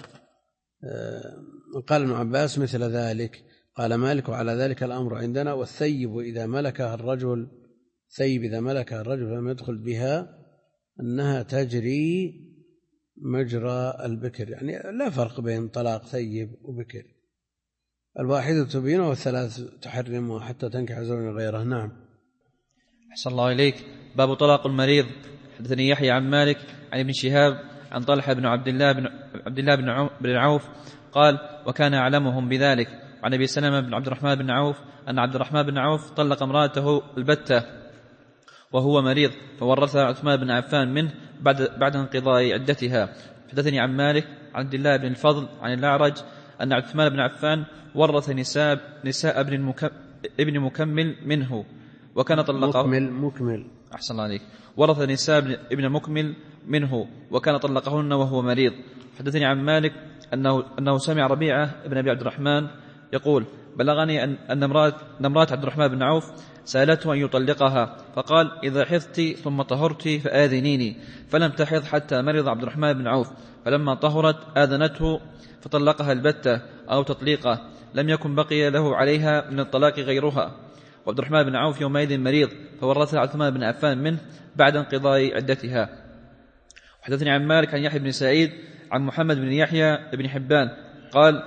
ابن عباس مثل ذلك. قال مالك وعلى ذلك الأمر عندنا. والثيب إذا ملكها الرجل فلم يدخل بها أنها تجري مجرى البكر، يعني لا فرق بين طلاق ثيب وبكر. 1 تبينها وال3 تحرمها حتى تنكح زوجا غيره. نعم. أحسن الله إليك. باب طلاق المريض. حدثني يحيى عن مالك عن ابن شهاب عن طلحة بن عبد الله بن عوف قال وكان أعلمهم بذلك. عن أبي سلمة بن عبد الرحمن بن عوف أن عبد الرحمن بن عوف طلق امرأته البتة وهو مريض، فورثها عثمان بن عفان منه بعد انقضاء عدتها. حدثني عن مالك عن عبد الله بن الفضل عن الأعرج أن عثمان بن عفان ورث نساء ابن مكمل منه وكان طلقه مكمل. أحسن الله عليك. ورث نساء ابن مكمل منه وكان طلقهن وهو مريض. حدثني عن مالك أنه سمع ربيعة ابن أبي عبد الرحمن يقول بلغني أن امرأة عبد الرحمن بن عوف سألته أن يطلقها، فقال: إذا حضت ثم طهرت فآذنيني، فلم تحض حتى مرض عبد الرحمن بن عوف، فلما طهرت آذنته فطلقها البتة أو تطليقه، لم يكن بقي له عليها من الطلاق غيرها. وعبد الرحمن بن عوف يومئذ مريض، فورثها عثمان بن عفان منه بعد انقضاء عدتها. وحدثني عن مالك عن يحيى بن سعيد عن محمد بن يحيى بن حبان قال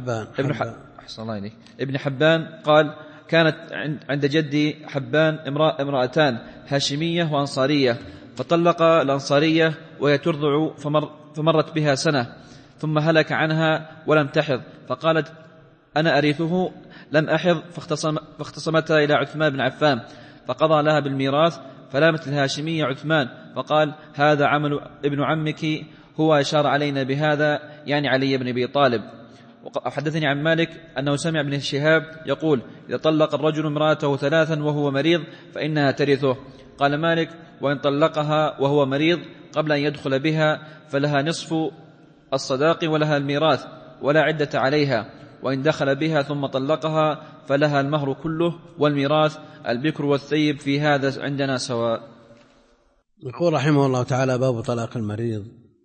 ابن حبان قال: كانت عند جدي حبان امرأتان هاشمية وأنصارية، فطلق الأنصارية وهي ترضع، فمرت بها سنة، ثم هلك عنها ولم تحض، فقالت: أنا أرثه، لم أحض، فاختصمتها إلى عثمان بن عفان، فقضى لها بالميراث، فلامت الهاشمية عثمان، فقال: هذا عمل ابن عمك، هو أشار علينا بهذا، يعني علي بن أبي طالب. وحدثني عن مالك أنه سمع ابن شهاب يقول: إذا طلق الرجل امرأته 3 وهو مريض فإنها ترثه. قال مالك: وإن طلقها وهو مريض قبل أن يدخل بها فلها نصف الصداق ولها الميراث ولا عدة عليها، وإن دخل بها ثم طلقها فلها المهر كله والميراث، البكر والثيب في هذا عندنا سواء. يقول رحمه الله تعالى: باب طلاق المريض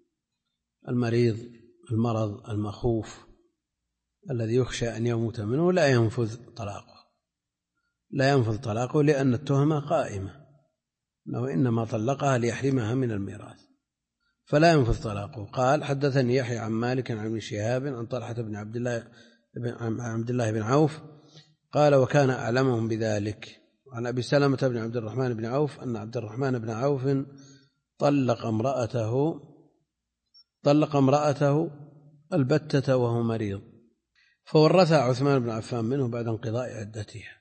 المرض المخوف الذي يخشى أن يموت منه لا ينفذ طلاقه لأن التهمة قائمة أنه إنما طلقها ليحرمها من الميراث، فلا ينفذ طلاقه. قال: حدثني يحيى عن مالك عن ابن شهاب عن طلحة بن عبد الله بن عوف قال: وكان أعلمهم بذلك. عن أبي سلمة بن عبد الرحمن بن عوف أن عبد الرحمن بن عوف طلق امرأته البتة وهو مريض، فورثها عثمان بن عفان منه بعد انقضاء عدتها،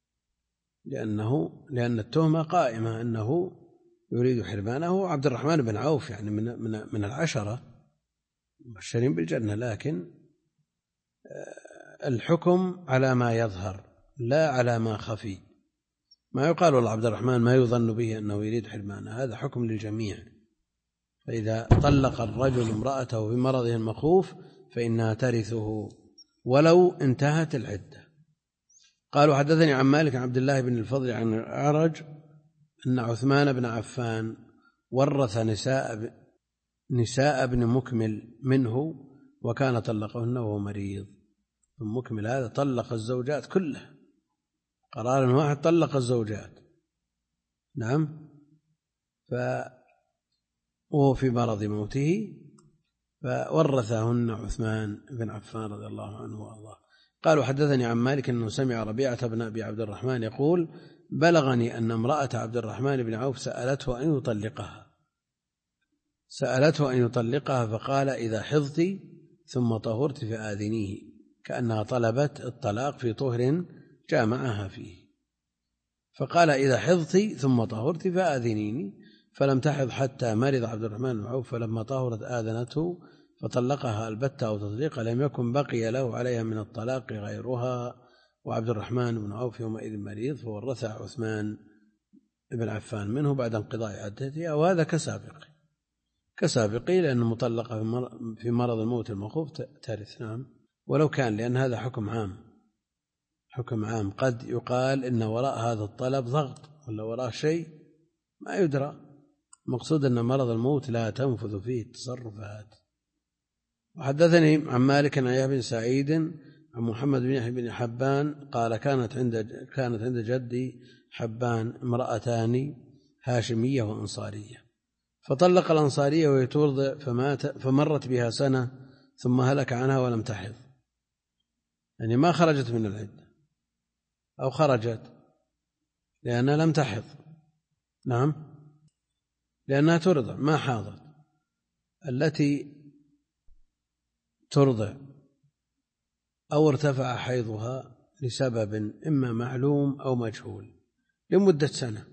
لأن التهمة قائمة أنه يريد حرمانه. عبد الرحمن بن عوف يعني من 10 المبشرين بالجنة، لكن الحكم على ما يظهر لا على ما خفي. ما يقال والله عبد الرحمن ما يظن به أنه يريد حرمانه، هذا حكم للجميع. فإذا طلق الرجل امرأته في مرضه المخوف فإنها ترثه ولو انتهت العدة. قالوا: حدثني عن مالك عن عبد الله بن الفضل عن الأعرج أن عثمان بن عفان ورث نساء ابن مكمل منه، وكان طلقهن وهو مريض. مكمل هذا طلق الزوجات كلها قرار واحد، طلق الزوجات، نعم، وهو في مرض موته، فورثهن عثمان بن عفان رضي الله عنه وارضاه. قالوا: حدثني عن مالك أنه سمع ربيعة بن أبي عبد الرحمن يقول: بلغني أن امرأة عبد الرحمن بن عوف سألته أن يطلقها فقال: إذا حضت ثم طهرت فآذنيه، كأنها طلبت الطلاق في طهر جامعها فيه، فقال: إذا حضت ثم طهرت فآذنيني، فلم تحض حتى مرض عبد الرحمن بن عوف، فلما طهرت آذنته فطلقها البتة أو تطليقا، لم يكن بقي له عليها من الطلاق غيرها. وعبد الرحمن بن عوف يومئذ مريض، فورثها عثمان بن عفان منه بعد انقضاء عدتها، وهذا كسابقي لأن المطلقة في مرض الموت المخوف ترث، نعم، ولو كان، لأن هذا حكم عام. قد يقال إن وراء هذا الطلب ضغط ولا وراء شيء ما يدرى، مقصود أن مرض الموت لا تنفذ فيه التصرفات. وحدثني عن مالك عن يحيى بن سعيد عن محمد بن يحيى بن حبان قال: كانت عند جدي حبان امرأتان هاشمية وأنصارية، فطلق الأنصارية وهي ترضع فمرت بها سنة، ثم هلك عنها ولم تحض، يعني ما خرجت من العدة، أو خرجت لأنها لم تحض، نعم، لأنها ترضع ما حاضت. التي ترضع أو ارتفع حيضها لسبب إما معلوم أو مجهول لمدة سنة،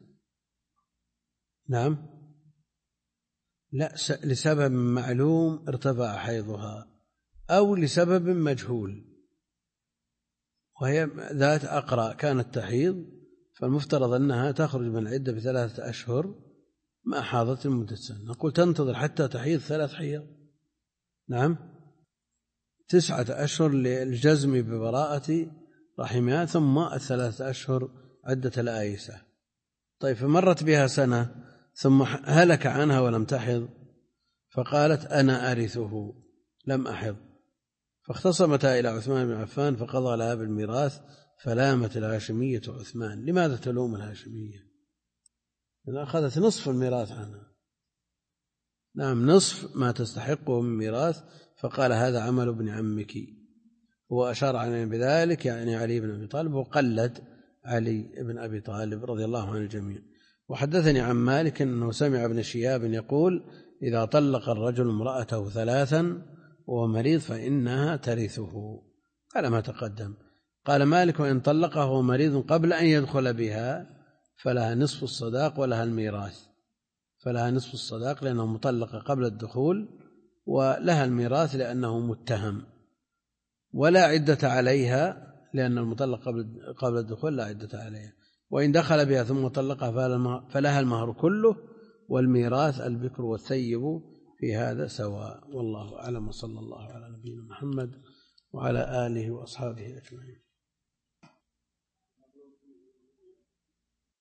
نعم، لا، لسبب معلوم ارتفع حيضها أو لسبب مجهول، وهي ذات أقرأ كانت تحيض، فالمفترض أنها تخرج من العدة ب3 أشهر، ما حاضت لمدة سنة، نقول تنتظر حتى تحيض 3 حيض، نعم، 9 أشهر للجزم ببراءة رحمها، ثم 3 أشهر عدة الآيسة. طيب فمرت بها سنة ثم هلك عنها ولم تحض، فقالت أنا أرثه لم أحض، فاختصمتا إلى عثمان بن عفان فقضى لها بالميراث، فلامت الهاشمية عثمان. لماذا تلوم الهاشمية؟ إذا أخذت نصف الميراث عنها، نعم نصف ما تستحقه من ميراث، فقال هذا عمل ابن عمك. هو أشار عليه بذلك يعني علي بن أبي طالب، وقلد علي بن أبي طالب رضي الله عن الجميع. وحدثني عن مالك أنه سمع ابن شهاب يقول إذا طلق الرجل امرأته 3 وهو مريض فإنها ترثه، على ما تقدم. قال مالك وإن طلقه وهو مريض قبل أن يدخل بها فلها نصف الصداق ولها الميراث، فلها نصف الصداق لأنه مطلقة قبل الدخول، ولها الميراث لأنه متهم، ولا عدة عليها لأن المطلق قبل الدخول لا عدة عليها. وإن دخل بها ثم طلقها فلها المهر كله، والميراث البكر والثيب في هذا سواء. والله أعلم، وصلى الله على نبينا محمد وعلى آله وأصحابه أجمعين.